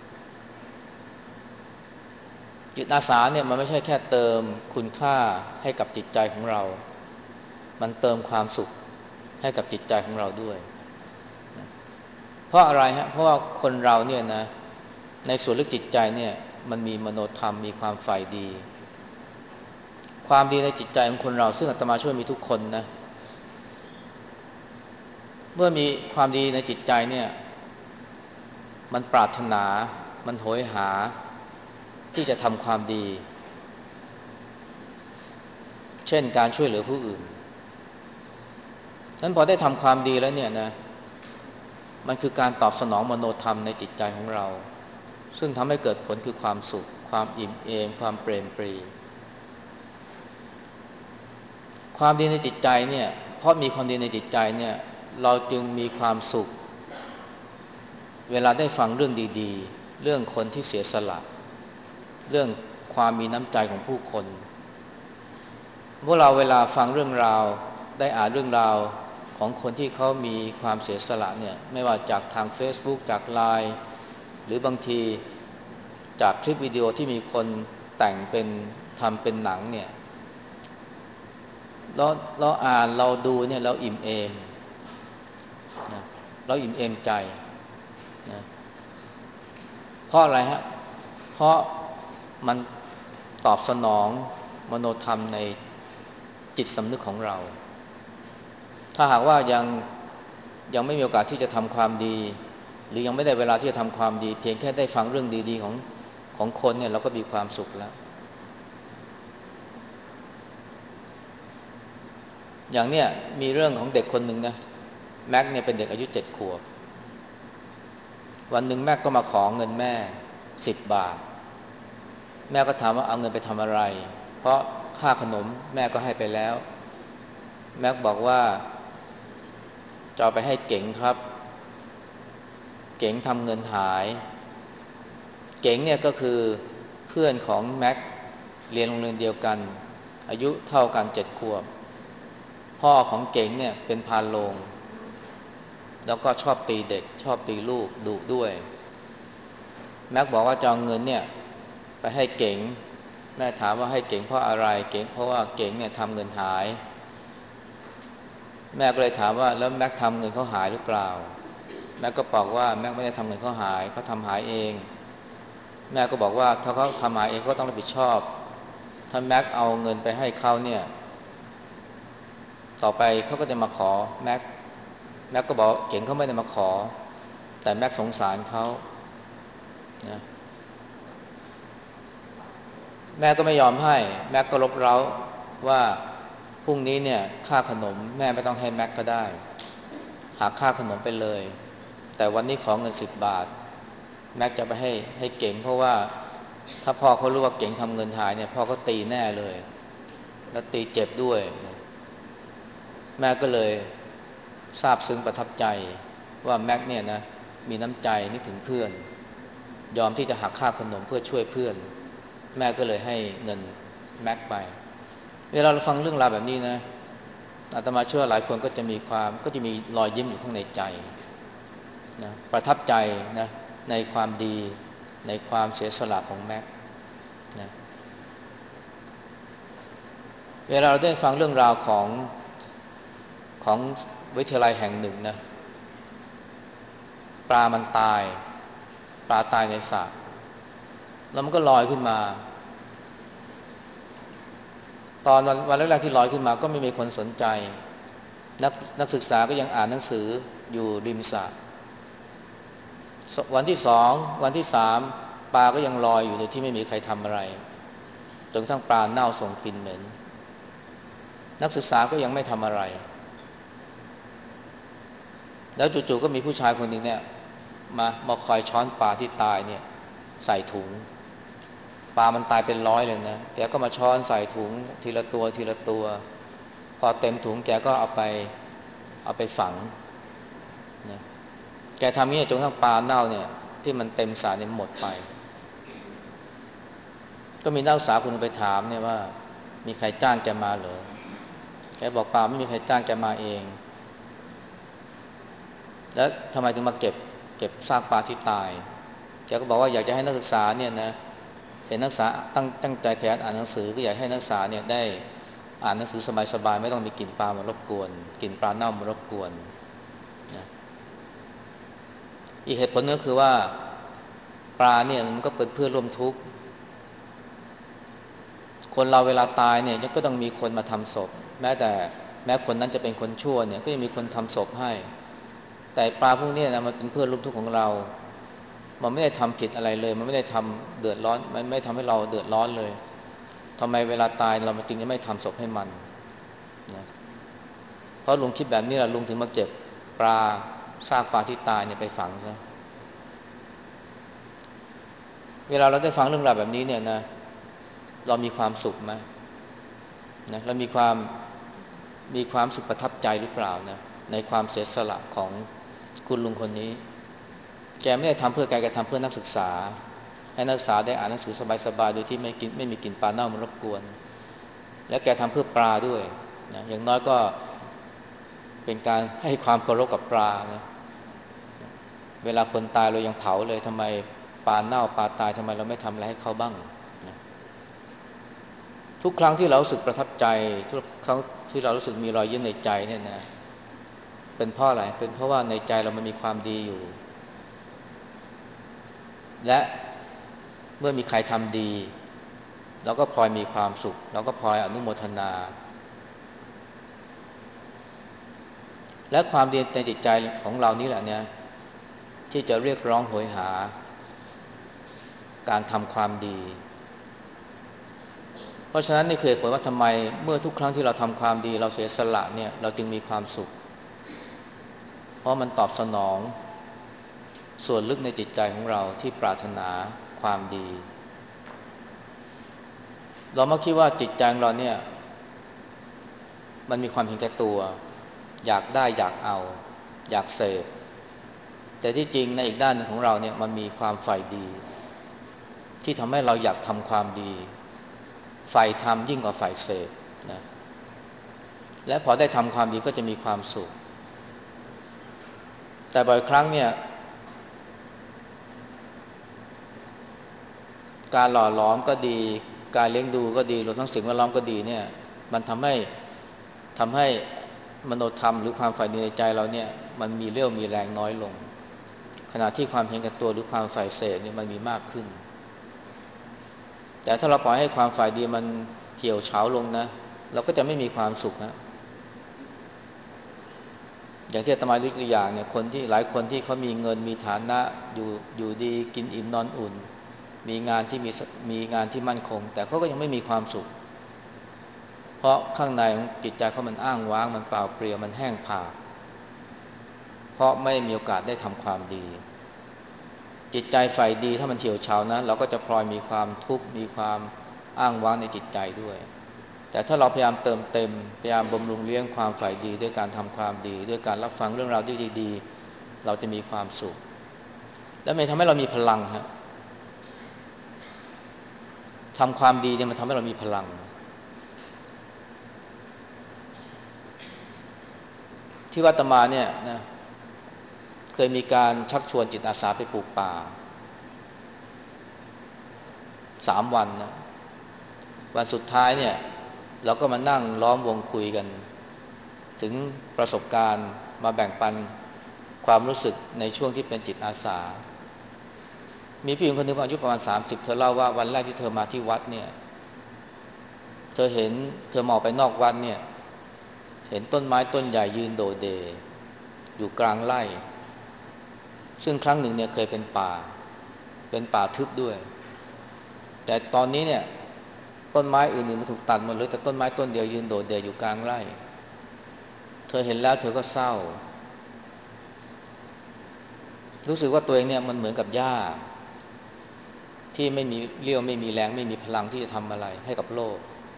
จิตอาสาเนี่ยมันไม่ใช่แค่เติมคุณค่าให้กับจิตใจของเรามันเติมความสุขให้กับจิตใจของเราด้วยเพราะอะไรฮะเพราะว่าคนเราเนี่ยนะในส่วนลึกจิตใจเนี่ยมันมีมโนธรรมมีความใฝ่ดีความดีในจิตใจของคนเราซึ่งอาตมาช่วยมีทุกคนนะเมื่อมีความดีในจิตใจเนี่ยมันปรารถนามันโหยหาที่จะทำความดีเช่นการช่วยเหลือผู้อื่นนั้นพอได้ทำความดีแล้วเนี่ยนะมันคือการตอบสนองมโนธรรมในจิตใจของเราซึ่งทำให้เกิดผลคือความสุขความอิ่มเอมความเปรมปรีความดีในจิตใจเนี่ยเพราะมีความดีในจิตใจเนี่ยเราจึงมีความสุขเวลาได้ฟังเรื่องดีๆเรื่องคนที่เสียสละเรื่องความมีน้ำใจของผู้คนพวกเราเวลาฟังเรื่องราวได้อ่านเรื่องราวของคนที่เขามีความเสียสละเนี่ยไม่ว่าจากทาง เฟซบุ๊ก จากไลน์หรือบางทีจากคลิปวิดีโอที่มีคนแต่งเป็นทำเป็นหนังเนี่ยเราเราอ่านเราดูเนี่ยเราอิ่มเอมนะเราอิ่มเอมใจนะเพราะอะไรฮะเพราะมันตอบสนองมโนธรรมในจิตสำนึกของเราถ้าหากว่ายังยังไม่มีโอกาสที่จะทำความดีหรือยังไม่ได้เวลาที่จะทำความดีเพียงแค่ได้ฟังเรื่องดีๆของของคนเนี่ยเราก็มีความสุขแล้วอย่างเนี้ยมีเรื่องของเด็กคนหนึ่งนะแม็กเนี่ยเป็นเด็กอายุเจ็ดขวบวันหนึ่งแม็กก็มาขอเงินแม่สิบบาทแม่ก็ถามว่าเอาเงินไปทำอะไรเพราะค่าขนมแม่ก็ให้ไปแล้วแม็กบอกว่าจะเอาไปให้เก๋งครับเก๋งทำเงินหายเก๋งเนี่ยก็คือเพื่อนของแม็กเรียนโรงเรียนเดียวกันอายุเท่ากันเจ็ดขวบพ่อของเก๋งเนี่ยเป็นพาโรงแล้วก็ชอบตีเด็กชอบตีลูกดุด้วยแม็กบอกว่าจะเอาเงินเนี่ยไปให้เก๋งแม่ถามว่าให้เก๋งเพราะอะไรเก๋งเพราะว่าเก๋งเนี่ยทำเงินหายแม่ก็เลยถามว่าแล้วแม็กทำเงินเขาหายหรือเปล่าแม็กก็บอกว่าแม็กไม่ได้ทำเงินเขาหายเขาทำหายเองแม่ก็บอกว่าถ้าเขาทำหายเองก็ต้องรับผิดชอบถ้าแม็กเอาเงินไปให้เขาเนี่ยต่อไปเขาก็จะมาขอแม็กแม็กก็บอกเก๋งเขาไม่ได้มาขอแต่แม็กสงสารเขานะแม่ก็ไม่ยอมให้แม็กก็รบเร้าว่าพรุ่งนี้เนี่ยค่าขนมแม่ไม่ต้องให้แม็กก็ได้หากค่าขนมไปเลยแต่วันนี้ขอเงินสิบบาทแม็กจะไปให้ให้เก๋งเพราะว่าถ้าพ่อเขารู้ว่าเก๋งทำเงินหายเนี่ยพ่อก็ตีแน่เลยแล้วตีเจ็บด้วยแม่ก็เลยซาบซึ้งประทับใจว่าแม็กเนี่ยนะมีน้ำใจนึกถึงเพื่อนยอมที่จะหักค่าขนมเพื่อช่วยเพื่อนแม่ก็เลยให้เงินแม็กไปเวลาเราฟังเรื่องราวแบบนี้นะอาตมาเชื่อหลายคนก็จะมีความก็จะมีรอยยิ้มอยู่ข้างในใจนะประทับใจนะในความดีในความเสียสละของแม็กนะเวลาเราได้ฟังเรื่องราวของของวิทยาลัยแห่งหนึ่งนะปลามันตายปลาตายในสระแล้วมันก็ลอยขึ้นมาตอนวันวันแรกๆที่ลอยขึ้นมาก็ไม่มีคนสนใจนักนักศึกษาก็ยังอ่านหนังสืออยู่ริมสระวันที่สองวันที่สามปลาก็ยังลอยอยู่โดยที่ไม่มีใครทำอะไรจนกระทั่งปลาเน่าส่งกลิ่นเหม็นนักศึกษาก็ยังไม่ทำอะไรแล้วจู่ๆก็มีผู้ชายคนหนึ่งเนี่ยมามาคอยช้อนปลาที่ตายเนี่ยใส่ถุงปลามันตายเป็นร้อยเลยนะแกก็มาช้อนใส่ถุงทีละตัวทีละตัวพอเต็มถุงแกก็เอาไปเอาไปฝังนะแกทำนี้จนกระทั่งปลาเน่าเนี่ยที่มันเต็มสระเนี่ยหมดไปก็มีนักศึกษาคนนึงไปถามเนี่ยว่ามีใครจ้างแกมาเหรอแกบอกเปล่าไม่มีใครจ้างแกมาเองแล้วทำไมถึงมาเก็บเก็บซากปลาที่ตายแกก็บอกว่าอยากจะให้นักศึกษาเนี่ยนะเห็นนักศึกษาตั้งตั้งใจขยันอ่านหนังสือก็อยากให้นักศึกษาเนี่ยได้อ่านหนังสือสบายๆไม่ต้องมีกลิ่นปลามารบกวนกลิ่นปลาเน่ามารบกวนนะอีกเหตุผลนึงก็คือว่าปลาเนี่ยมันก็เป็นเพื่อนร่วมทุกข์คนเราเวลาตายเนี่ยก็ต้องมีคนมาทำศพแม้แต่แม้คนนั้นจะเป็นคนชั่วเนี่ยก็ยังมีคนทำศพให้แต่ปลาพวกนี้นะมันเป็นเพื่อนร่วมทุกข์ของเรามันไม่ได้ทำผิดอะไรเลยมันไม่ได้ทำเดือดร้อนมันไม่ทำให้เราเดือดร้อนเลยทำไมเวลาตายเราจึงจะไม่ทำศพให้มันนะเพราะลุงคิดแบบนี้แหละลุงถึงมาเก็บปลาซากปลาที่ตายเนี่ยไปฝังซะเวลาเราได้ฟังเรื่องราวแบบนี้เนี่ยนะเรามีความสุขไหมนะเรามีความมีความสุขประทับใจหรือเปล่านะในความเสียสละของคุณลุงคนนี้แกไม่ได้ทำเพื่อแกแกทำเพื่อนักศึกษาให้นักศึกษาได้อ่านหนังสือสบายๆโดยที่ไม่กินไม่มีกลิ่นปลาเน่ามารบกวนและแกทำเพื่อปลาด้วยนะอย่างน้อยก็เป็นการให้ความเคารพกับปลานะเวลาคนตายเรายังเผาเลยทำไมปลาเน่าปลาตายทำไมเราไม่ทำอะไรให้เขาบ้างนะทุกครั้งที่เรารู้สึกประทับใจทุกครั้งที่เรารู้สึกมีรอยยิ้มในใจเนี่ยนะเป็นเพราะอะไรเป็นเพราะว่าในใจเรามันมีความดีอยู่และเมื่อมีใครทำดีเราก็พลอยมีความสุขเราก็พลอยอนุโมทนาและความดีในจิตใจของเรานี่แหละเนี่ยที่จะเรียกร้องโหยหาการทำความดีเพราะฉะนั้นนี่คือเหตุผลว่าทำไมเมื่อทุกครั้งที่เราทำความดีเราเสียสละเนี่ยเราจึงมีความสุขเพราะมันตอบสนองส่วนลึกในจิตใจของเราที่ปรารถนาความดีเรามักคิดว่าจิตใจของเราเนี่ยมันมีความเห็นแก่ตัวอยากได้อยากเอาอยากเสพแต่ที่จริงในอีกด้านหนึ่งของเราเนี่ยมันมีความใฝ่ดีที่ทำให้เราอยากทำความดีใฝ่ทำยิ่งกว่าใฝ่เสพนะและพอได้ทำความดีก็จะมีความสุขแต่บ่อยครั้งเนี่ยการหล่อหลอมก็ดีการเลี้ยงดูก็ดีรวมทั้งสิ่งแวดล้อมก็ดีเนี่ยมันทำให้ทำให้มโนธรรมหรือความใฝ่ดีในใจเราเนี่ยมันมีเรี่ยวมีแรงน้อยลงขณะที่ความเห็นแก่ตัวหรือความใฝ่เสพเนี่ยมันมีมากขึ้นแต่ถ้าเราปล่อยให้ความฝ่ายดีมันเหี่ยวเฉาลงนะเราก็จะไม่มีความสุขนะอย่างที่อาตมายกตัวอย่างเนี่ยคนที่หลายคนที่เขามีเงินมีฐานะอยู่อยู่ดีกินอิ่มนอนอุ่นมีงานที่มีมีงานที่มั่นคงแต่เขาก็ยังไม่มีความสุขเพราะข้างในของจิตใจเขามันอ้างว้างมันเปล่าเปลี่ยวมันแห้งผากเพราะไม่มีโอกาสได้ทำความดีจิตใจฝ่ายดีถ้ามันเหี่ยวเฉานะเราก็จะพลอยมีความทุกข์มีความอ้างว้างในจิตใจด้วยแต่ถ้าเราพยายามเติมเต็มพยายามบำรุงเลี้ยงความฝ่ายดีด้วยการทำความดีด้วยการรับฟังเรื่องราวที่ดีๆเราจะมีความสุขและมันทำให้เรามีพลังฮะทำความดีเนี่ยมันทำให้เรามีพลังที่วัดอาตมาเนี่ยนะเคยมีการชักชวนจิตอาสาไปปลูกป่าสามวันนะวันสุดท้ายเนี่ยเราก็มานั่งล้อมวงคุยกันถึงประสบการณ์มาแบ่งปันความรู้สึกในช่วงที่เป็นจิตอาสามีผู้หญิงคนหนึ่งอายุประมาณสามสิบเธอเล่าว่าวันแรกที่เธอมาที่วัดเนี่ยเธอเห็นเธอมองไปนอกวัดเนี่ยเห็นต้นไม้ต้นใหญ่ยืนโดดเด่อยู่กลางไร่ซึ่งครั้งหนึ่งเนี่ยเคยเป็นป่าเป็นป่าทึบด้วยแต่ตอนนี้เนี่ยต้นไม้อื่นๆมันถูกตัดหมดเลยแต่ต้นไม้ต้นเดียวยืนโดดเด่อยู่กลางไร่เธอเห็นแล้วเธอก็เศร้ารู้สึกว่าตัวเองเนี่ยมันเหมือนกับหญ้าที่ไม่มีเรี่ยวไม่มีแรงไม่มีพลังที่จะทำอะไรให้กับโลก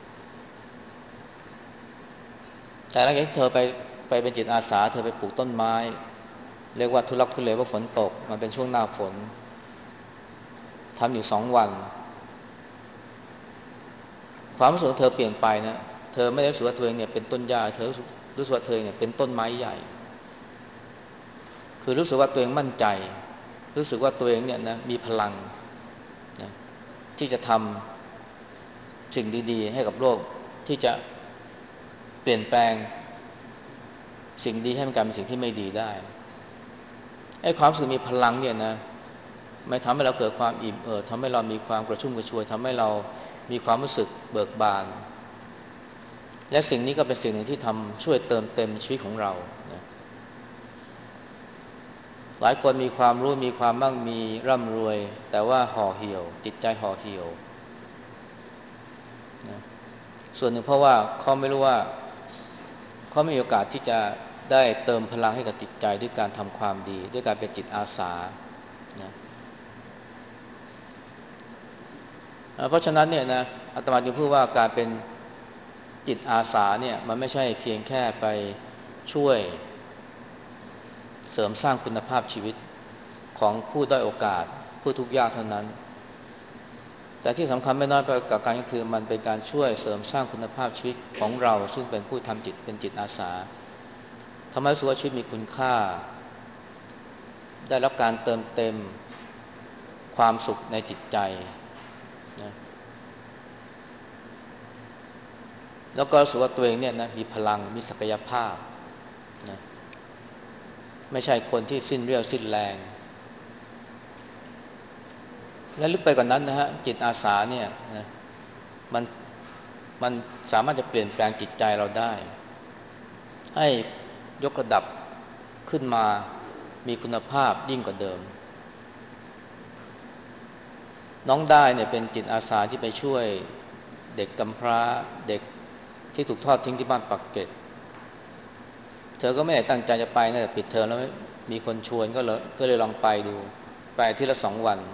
แต่หลังจากที่เธอไปไปเป็นจิตอาสาเธอไปปลูกต้นไม้เรียกว่าทุลักทุเลว่าฝนตกมันเป็นช่วงหน้าฝนทำอยู่สองวันความรู้สึกของเธอเปลี่ยนไปนะเธอไม่ได้รู้สึกว่าตัวเองเนี่ยเป็นต้นหญ้าเธอรู้สึกว่าเธอเนี่ยเป็นต้นไม้ใหญ่คือรู้สึกว่าตัวเองมั่นใจรู้สึกว่าตัวเองเนี่ยนะมีพลังนะที่จะทำสิ่งดีๆให้กับโลกที่จะเปลี่ยนแปลงสิ่งดีให้มันกลายเป็นสิ่งที่ไม่ดีได้ไอ้ความรู้สึกมีพลังเนี่ยนะไม่ทำให้เราเกิดความอิ่มเอิบทำให้เรามีความกระชุ่มกระชวยทำให้เรามีความรู้สึกเบิกบานและสิ่งนี้ก็เป็นสิ่งหนึ่งที่ทำช่วยเติมเต็มชีวิตของเรานะหลายคนมีความรู้มีความมั่งมีร่ำรวยแต่ว่าห่อเหี่ยวจิตใจห่อเหี่ยวนะส่วนหนึ่งเพราะว่าเขาไม่รู้ว่าเขาไม่มีโอกาสที่จะได้เติมพลังให้กับจิตใจด้วยการทำความดีด้วยการเป็นจิตอาสานะเพราะฉะนั้นเนี่ยนะอาตมาจึงพูดว่าการเป็นจิตอาสาเนี่ยมันไม่ใช่เพียงแค่ไปช่วยเสริมสร้างคุณภาพชีวิตของผู้ด้อยโอกาสผู้ทุกข์ยากเท่านั้นแต่ที่สำคัญไม่น้อยไปกว่ากันก็คือมันเป็นการช่วยเสริมสร้างคุณภาพชีวิตของเราซึ่งเป็นผู้ทำจิตเป็นจิตอาสาทำให้รู้สึกว่าชีวิตมีคุณค่าได้รับการเติมเต็มความสุขในจิตใจนะแล้วก็รู้สึกว่าตัวเองเนี่ยนะมีพลังมีศักยภาพนะไม่ใช่คนที่สิ้นเรี่ยวสิ้นแรงและลึกไปกว่านั้นนะฮะจิตอาสาเนี่ยนะมันมันสามารถจะเปลี่ยนแปลงจิตใจเราได้ให้ยกระดับขึ้นมามีคุณภาพยิ่งกว่าเดิมน้องได้เนี่ยเป็นจิตอาสาที่ไปช่วยเด็กกำพร้าเด็กที่ถูกทอดทิ้งที่บ้านปักเกร็ดเธอก็ไม่ได้ตั้งใจจะไปนะแต่ปิดเทอมแล้วมีคนชวนก็เลยก็เลยลองไปดูไปที่ละสองวัน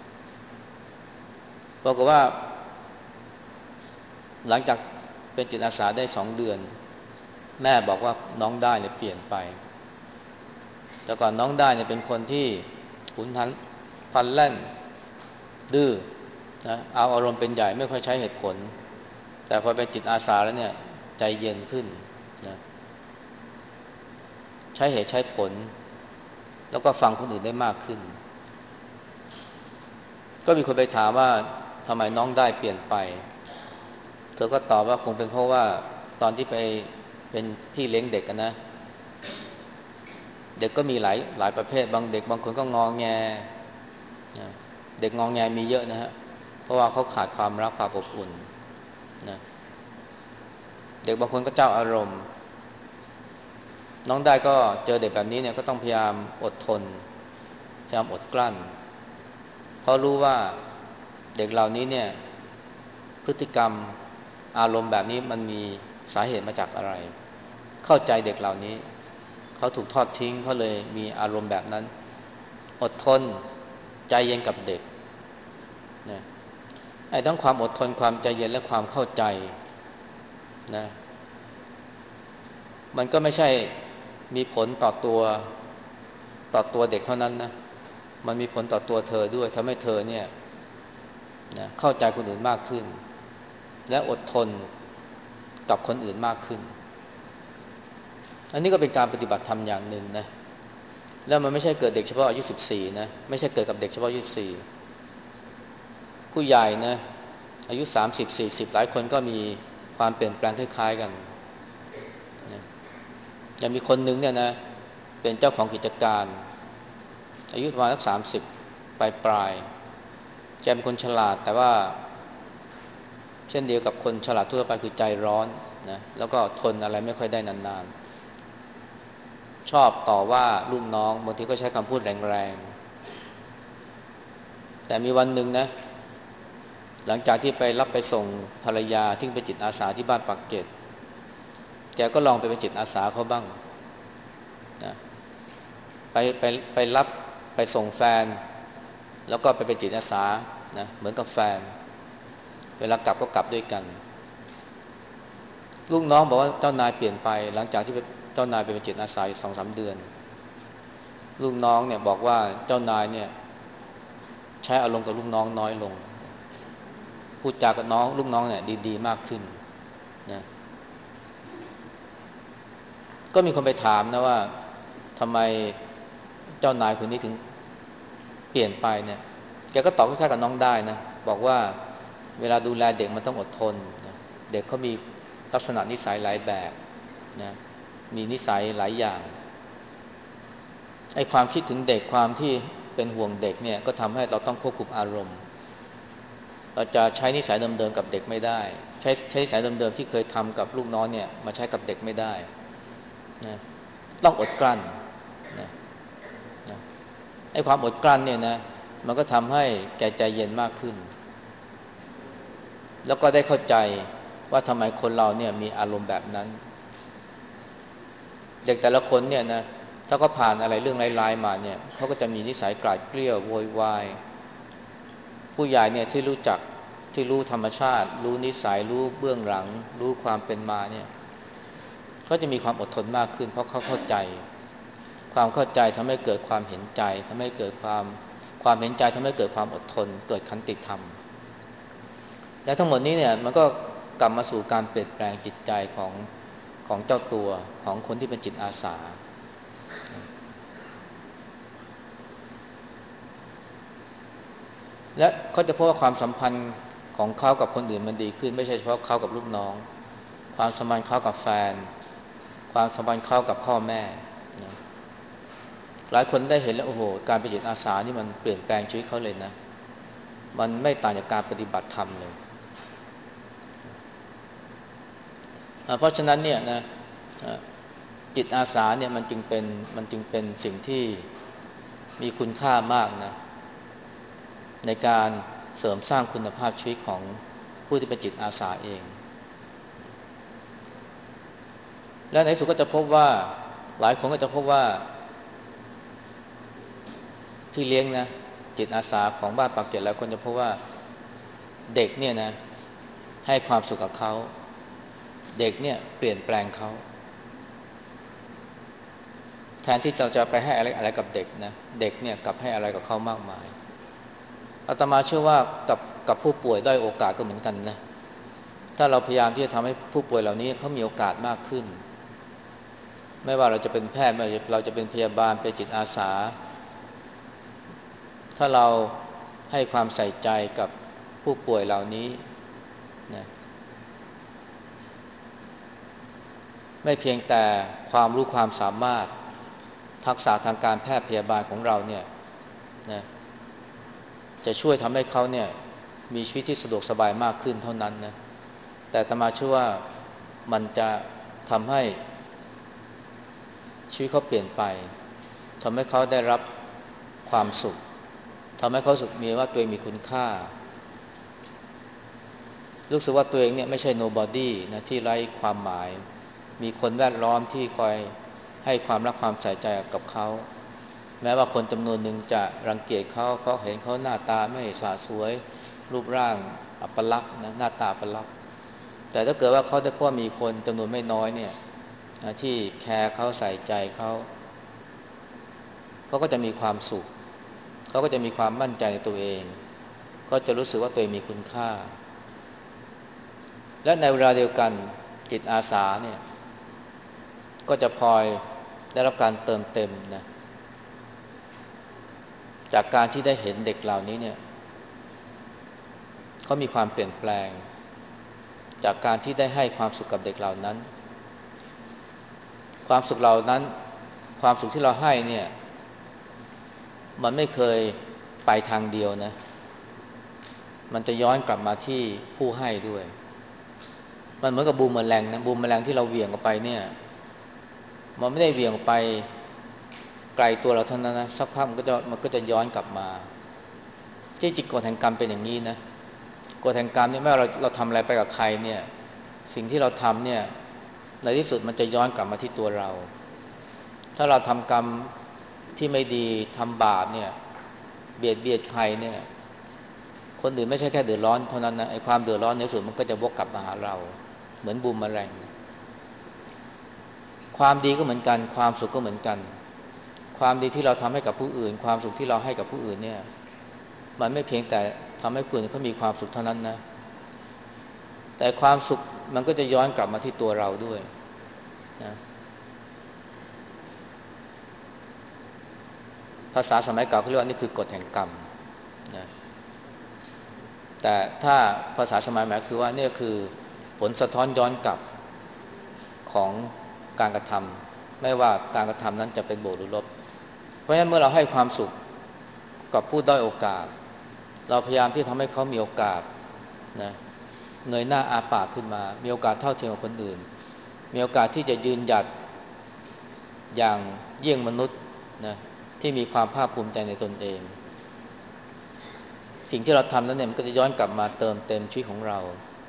ปรากฏว่าหลังจากเป็นจิตอาสาได้สองเดือนแม่บอกว่าน้องได้เนี่ยเปลี่ยนไปแต่ก่อนน้องได้เนี่ยเป็นคนที่ขุนพันพลันแล่นดื้อนะเอาอารมณ์เป็นใหญ่ไม่ค่อยใช้เหตุผลแต่พอเป็นจิตอาสาแล้วเนี่ยใจเย็นขึ้นนะใช้เหตุใช้ผลแล้วก็ฟังคนอื่นได้มากขึ้นก็มีคนไปถามว่าทำไมน้องได้เปลี่ยนไปเธอก็ตอบว่าคงเป็นเพราะว่าตอนที่ไปเป็นพี่เลี้ยงเด็กกันนะเด็กก็มีหลายหลายประเภทบางเด็กบางคนก็งอแงนะเด็กงอแงมีเยอะนะฮะเพราะว่าเขาขาดความรักความอบอุ่นนะเด็กบางคนก็เจ้าอารมณ์น้องได้ก็เจอเด็กแบบนี้เนี่ยก็ต้องพยายามอดทนพยายามอดกลั้นเพราะรู้ว่าเด็กเหล่านี้เนี่ยพฤติกรรมอารมณ์แบบนี้มันมีสาเหตุมาจากอะไรเข้าใจเด็กเหล่านี้เขาถูกทอดทิ้งเขาเลยมีอารมณ์แบบนั้นอดทนใจเย็นกับเด็กนะไอ้ทั้งความอดทนความใจเย็นและความเข้าใจนะมันก็ไม่ใช่มีผลต่อตัวต่อตัวเด็กเท่านั้นนะมันมีผลต่อตัวเธอด้วยทำให้เธอเนี่ยนะเข้าใจคนอื่นมากขึ้นและอดทนกับคนอื่นมากขึ้นอันนี้ก็เป็นการปฏิบัติธรรมอย่างหนึ่งนะแล้วมันไม่ใช่เกิดเด็กเฉพาะอายุสิบสี่นะไม่ใช่เกิดกับเด็กเฉพาะอายุสิบสี่ผู้ใหญ่นะอายุสามสิบ สี่สิบหลายคนก็มีความเปลี่ยนแปลงคล้ายๆกันนะอย่างมีคนนึงเนี่ยนะเป็นเจ้าของกิจการอายุประมาณสักสามสิบปลายปลายแกเป็นคนฉลาดแต่ว่าเช่นเดียวกับคนฉลาดทั่วไปคือใจร้อนนะแล้วก็ทนอะไรไม่ค่อยได้นานๆชอบต่อว่าลูกน้องบางทีก็ใช้คำพูดแรงๆแต่มีวันหนึ่งนะหลังจากที่ไปรับไปส่งภรรยาที่เป็นจิตอาสาที่บ้านปากเกร็ดแกก็ลองไปเป็นจิตอาสาเขาบ้างนะไปไปไปรับไปส่งแฟนแล้วก็ไปเป็นจิตอาสานะเหมือนกับแฟนเวลากลับก็กลับด้วยกันลูกน้องบอกว่าเจ้านายเปลี่ยนไปหลังจากที่เจ้านายไปเป็นจิตอาสาอยู่สองสามเดือนลูกน้องเนี่ยบอกว่าเจ้านายเนี่ยใช้อารมณ์กับลูกน้องน้อยลงพูดจากับน้องลูกน้องเนี่ยดีๆมากขึ้นนะก็มีคนไปถามนะว่าทำไมเจ้านายคนนี้ถึงเปลี่ยนไปเนี่ยแกก็ตอบคล้ายๆกับน้องได้นะบอกว่าเวลาดูแลเด็กมันต้องอดทนนะเด็กเขามีลักษณะนิสัยหลายแบบนะมีนิสัยหลายอย่างไอ้ความคิดถึงเด็กความที่เป็นห่วงเด็กเนี่ยก็ทำให้เราต้องควบคุมอารมณ์เราจะใช้นิสัยเดิมๆกับเด็กไม่ได้ใช้ใช้นิสัยเดิมๆที่เคยทำกับลูกน้องเนี่ยมาใช้กับเด็กไม่ได้นะต้องอดกลั้นนะนะไอ้ความอดกลั้นเนี่ยนะมันก็ทำให้แกใจเย็นมากขึ้นแล้วก็ได้เข้าใจว่าทำไมคนเราเนี่ยมีอารมณ์แบบนั้นเด็กแต่ละคนเนี่ยนะถ้าก็ผ่านอะไรเรื่องร้ายๆมาเนี่ยเขาก็จะมีนิสัยกราดเกรี้ยวโวยวายผู้ใหญ่เนี่ยที่รู้จักที่รู้ธรรมชาติรู้นิสัยรู้เบื้องหลังรู้ความเป็นมาเนี่ยก็จะมีความอดทนมากขึ้นเพราะเขาเข้าใจความเข้าใจทำให้เกิดความเห็นใจทำให้เกิดความความเห็นใจทำให้เกิดความอดทนเกิดขันติธรรมและทั้งหมดนี้เนี่ยมันก็กลับมาสู่การเปลี่ยนแปลงจิตใจของของเจ้าตัวของคนที่เป็นจิตอาสาและเขาจะพบว่าความสัมพันธ์ของเขากับคนอื่นมันดีขึ้นไม่ใช่เฉพาะเขากับลูกน้องความสัมพันธ์เขากับแฟนความสัมพันธ์เขากับพ่อแม่นะหลายคนได้เห็นแล้วโอ้โหการเป็นจิตอาสานี่มันเปลี่ยนแปลงชีวิตเขาเลยนะมันไม่ต่างจากการปฏิบัติธรรมเลยเพราะฉะนั้นเนี่ยนะจิตอาสาเนี่ยมันจึงเป็นมันจึงเป็นสิ่งที่มีคุณค่ามากนะในการเสริมสร้างคุณภาพชีวิตของผู้ที่เป็นจิตอาสาเองและในที่สุดก็จะพบว่าหลายคนก็จะพบว่าพี่เลี้ยงนะจิตอาสาของบ้านปากเกร็ดแล้วคนจะพบว่าเด็กเนี่ยนะให้ความสุขกับเขาเด็กเนี่ยเปลี่ยนแปลงเขาแทนที่เราจะไปให้อะไรอะไรกับเด็กนะเด็กเนี่ยกลับให้อะไรกับเขามากมายอาตมาเชื่อว่ากับกับผู้ป่วยด้อยโอกาสก็เหมือนกันนะถ้าเราพยายามที่จะทำให้ผู้ป่วยเหล่านี้เขามีโอกาสมากขึ้นไม่ว่าเราจะเป็นแพทย์ไม่ว่าเราจะเป็นพยาบาลเป็นจิตอาสาถ้าเราให้ความใส่ใจกับผู้ป่วยเหล่านี้นะไม่เพียงแต่ความรู้ความสามารถทักษะทางการแพทย์พยาบาลของเราเนี่ยนะจะช่วยทำให้เขาเนี่ยมีชีวิตที่สะดวกสบายมากขึ้นเท่านั้นนะแต่อาตมาเชื่อว่ามันจะทำให้ชีวิตเขาเปลี่ยนไปทำให้เขาได้รับความสุขทำให้เขาสึกมีว่าตัวเองมีคุณค่ารู้สึกว่าตัวเองเนี่ยไม่ใช่ nobody นะที่ไร้ความหมายมีคนแวดล้อมที่คอยให้ความรักความใส่ใจกับเขาแม้ว่าคนจำนวนหนึ่งจะรังเกียจเขาเพราะเห็นเขาหน้าตาไม่สะสวยรูปร่างอัปลักษณ์นะหน้าตาอัปลักษณ์แต่ถ้าเกิดว่าเขาได้พบมีคนจำนวนไม่น้อยเนี่ยที่แคร์เขาใส่ใจเขาเขาก็จะมีความสุขเขาก็จะมีความมั่นใจในตัวเองก็จะรู้สึกว่าตัวเองมีคุณค่าและในเวลาเดียวกันจิตอาสาเนี่ยก็จะพลอยได้รับการเติมเต็มนะจากการที่ได้เห็นเด็กเหล่านี้เนี่ยเขามีความเปลี่ยนแปลงจากการที่ได้ให้ความสุขกับเด็กเหล่านั้นความสุขเหล่านั้นความสุขที่เราให้เนี่ยมันไม่เคยไปทางเดียวนะมันจะย้อนกลับมาที่ผู้ให้ด้วยมันเหมือนกับบูมแมลงนะบูมแมลงที่เราเหวี่ยงออกไปเนี่ยมันไม่ได้เหวี่ยงออกไปไกลตัวเราเท่านั้นนะสักพักมันก็จะมันก็จะย้อนกลับมาที่จริงกฎแห่งกรรมเป็นอย่างนี้นะกฎแห่งกรรมเนี่ยไม่ว่าเราเราทำอะไรไปกับใครเนี่ยสิ่งที่เราทำเนี่ยในที่สุดมันจะย้อนกลับมาที่ตัวเราถ้าเราทำกรรมที่ไม่ดีทำบาปเนี่ยเบียดเบียนใครเนี่ยคนอื่นไม่ใช่แค่เดือดร้อนเท่านั้นนะไอ้ความเดือดร้อนในที่สุดมันก็จะวกกลับมาหาเราเหมือนบูมแมลงความดีก็เหมือนกันความสุขก็เหมือนกันความดีที่เราทำให้กับผู้อื่นความสุขที่เราให้กับผู้อื่นเนี่ยมันไม่เพียงแต่ทำให้คนเขามีความสุขเท่านั้นนะแต่ความสุขมันก็จะย้อนกลับมาที่ตัวเราด้วยนะภาษาสมัยเก่าเขาเรียกว่านี่คือกฎแห่งกรรมนะแต่ถ้าภาษาสมัยใหม่คือว่านี่คือผลสะท้อนย้อนกลับของการกระทำไม่ว่าการกระทำนั้นจะเป็นบวกหรือลบเพราะฉะนั้นเมื่อเราให้ความสุขกับผู้ด้อยโอกาสเราพยายามที่ทำให้เขามีโอกาสนะเงยหน้าอาปากขึ้นมามีโอกาสเท่าเทียมกับคนอื่นมีโอกาสที่จะยืนหยัดอย่างเยี่ยงมนุษย์นะที่มีความภาคภูมิใจในตนเองสิ่งที่เราทำนั้นเนี่ยมันก็จะย้อนกลับมาเติมเต็มชีวิตของเรา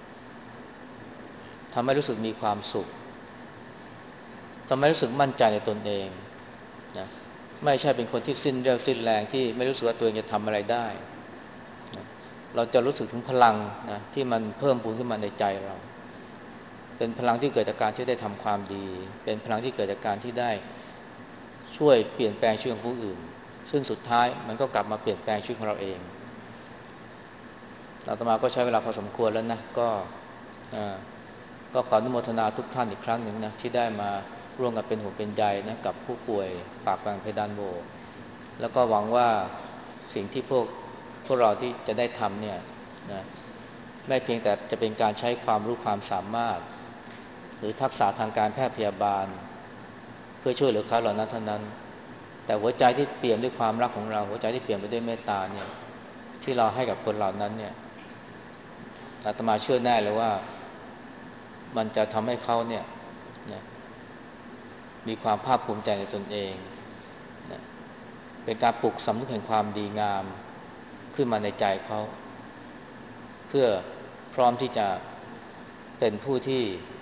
ทำให้รู้สึกมีความสุขทำให้รู้สึกมั่นใจในตนเองนะไม่ใช่เป็นคนที่สิ้นเรี่ยวสิ้นแรงที่ไม่รู้สึกว่าตัวเองจะทำอะไรได้นะเราจะรู้สึกถึงพลังนะที่มันเพิ่มพูนขึ้นมาในใจเราเป็นพลังที่เกิดจากการที่ได้ทำความดีเป็นพลังที่เกิดจากการที่ได้ช่วยเปลี่ยนแปลงชีวิตของผู้อื่นซึ่งสุดท้ายมันก็กลับมาเปลี่ยนแปลงชีวิตของเราเองอาตมาก็ใช้เวลาพอสมควรแล้วนะก็ก็ขออนุโมทนาทุกท่านอีกครั้งหนึ่งนะที่ได้มาร่วมกันเป็นห่วงเป็นใยนะกับผู้ป่วยปากแหว่งเพดานโหวแล้วก็หวังว่าสิ่งที่พวกพวกเราที่จะได้ทำเนี่ยนะไม่เพียงแต่จะเป็นการใช้ความรู้ความสามารถหรือทักษะทางการแพทย์พยาบาลเพื่อช่วยเหลือเขาเหล่านั้นเท่านั้นแต่หัวใจที่เปี่ยมด้วยความรักของเราหัวใจที่เปี่ยมไปด้วยเมตตาเนี่ยที่เราให้กับคนเหล่านั้นเนี่ยอาตมาเชื่อแน่เลยว่ามันจะทำให้เขาเนี่ยนะมีความภาคภูมิใจในตนเองนะเป็นการปลุกสำนึกแห่งความดีงามขึ้นมาในใจเขาเพื่อพร้อมที่จะเป็นผู้ที่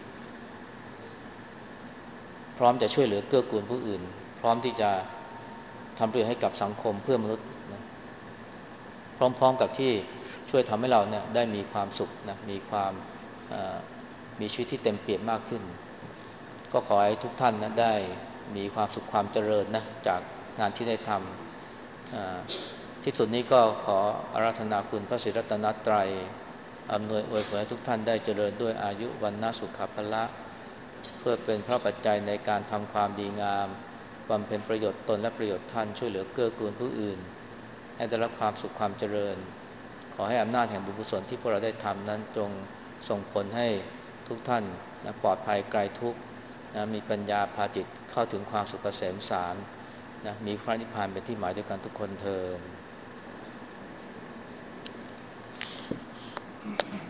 พร้อมจะช่วยเหลือเกื้อกูลผู้อื่นพร้อมที่จะทำประโยชน์ให้กับสังคมเพื่อมนุษย์นะพร้อมๆกับที่ช่วยทำให้เราเนี่ยได้มีความสุขนะมีความมีชีวิตที่เต็มเปี่ยมมากขึ้นก็ขอให้ทุกท่านนะได้มีความสุขความเจริญนะจากงานที่ได้ทำที่สุดนี้ก็ขออาราธนาคุณพระศรีรัตนตรัยอำนวยอวยพรให้ทุกท่านได้เจริญด้วยอายุวรรณสุขภละเพื่อเป็นพระปัจจัยในการทำความดีงามบำเพ็ญประโยชน์ตนและประโยชน์ท่านช่วยเหลือเกื้อกูลผู้อื่นให้ได้รับความสุขความเจริญขอให้อำนาจแห่งบุญกุศลที่พวกเราได้ทำนั้นจงส่งผลให้ทุกท่านนะปลอดภัยไกลทุกข์นะมีปัญญาพาจิตเข้าถึงความสุขเกษมสารนะมีพระนิพพานเป็นที่หมายด้วยกันทุกคนเทอญ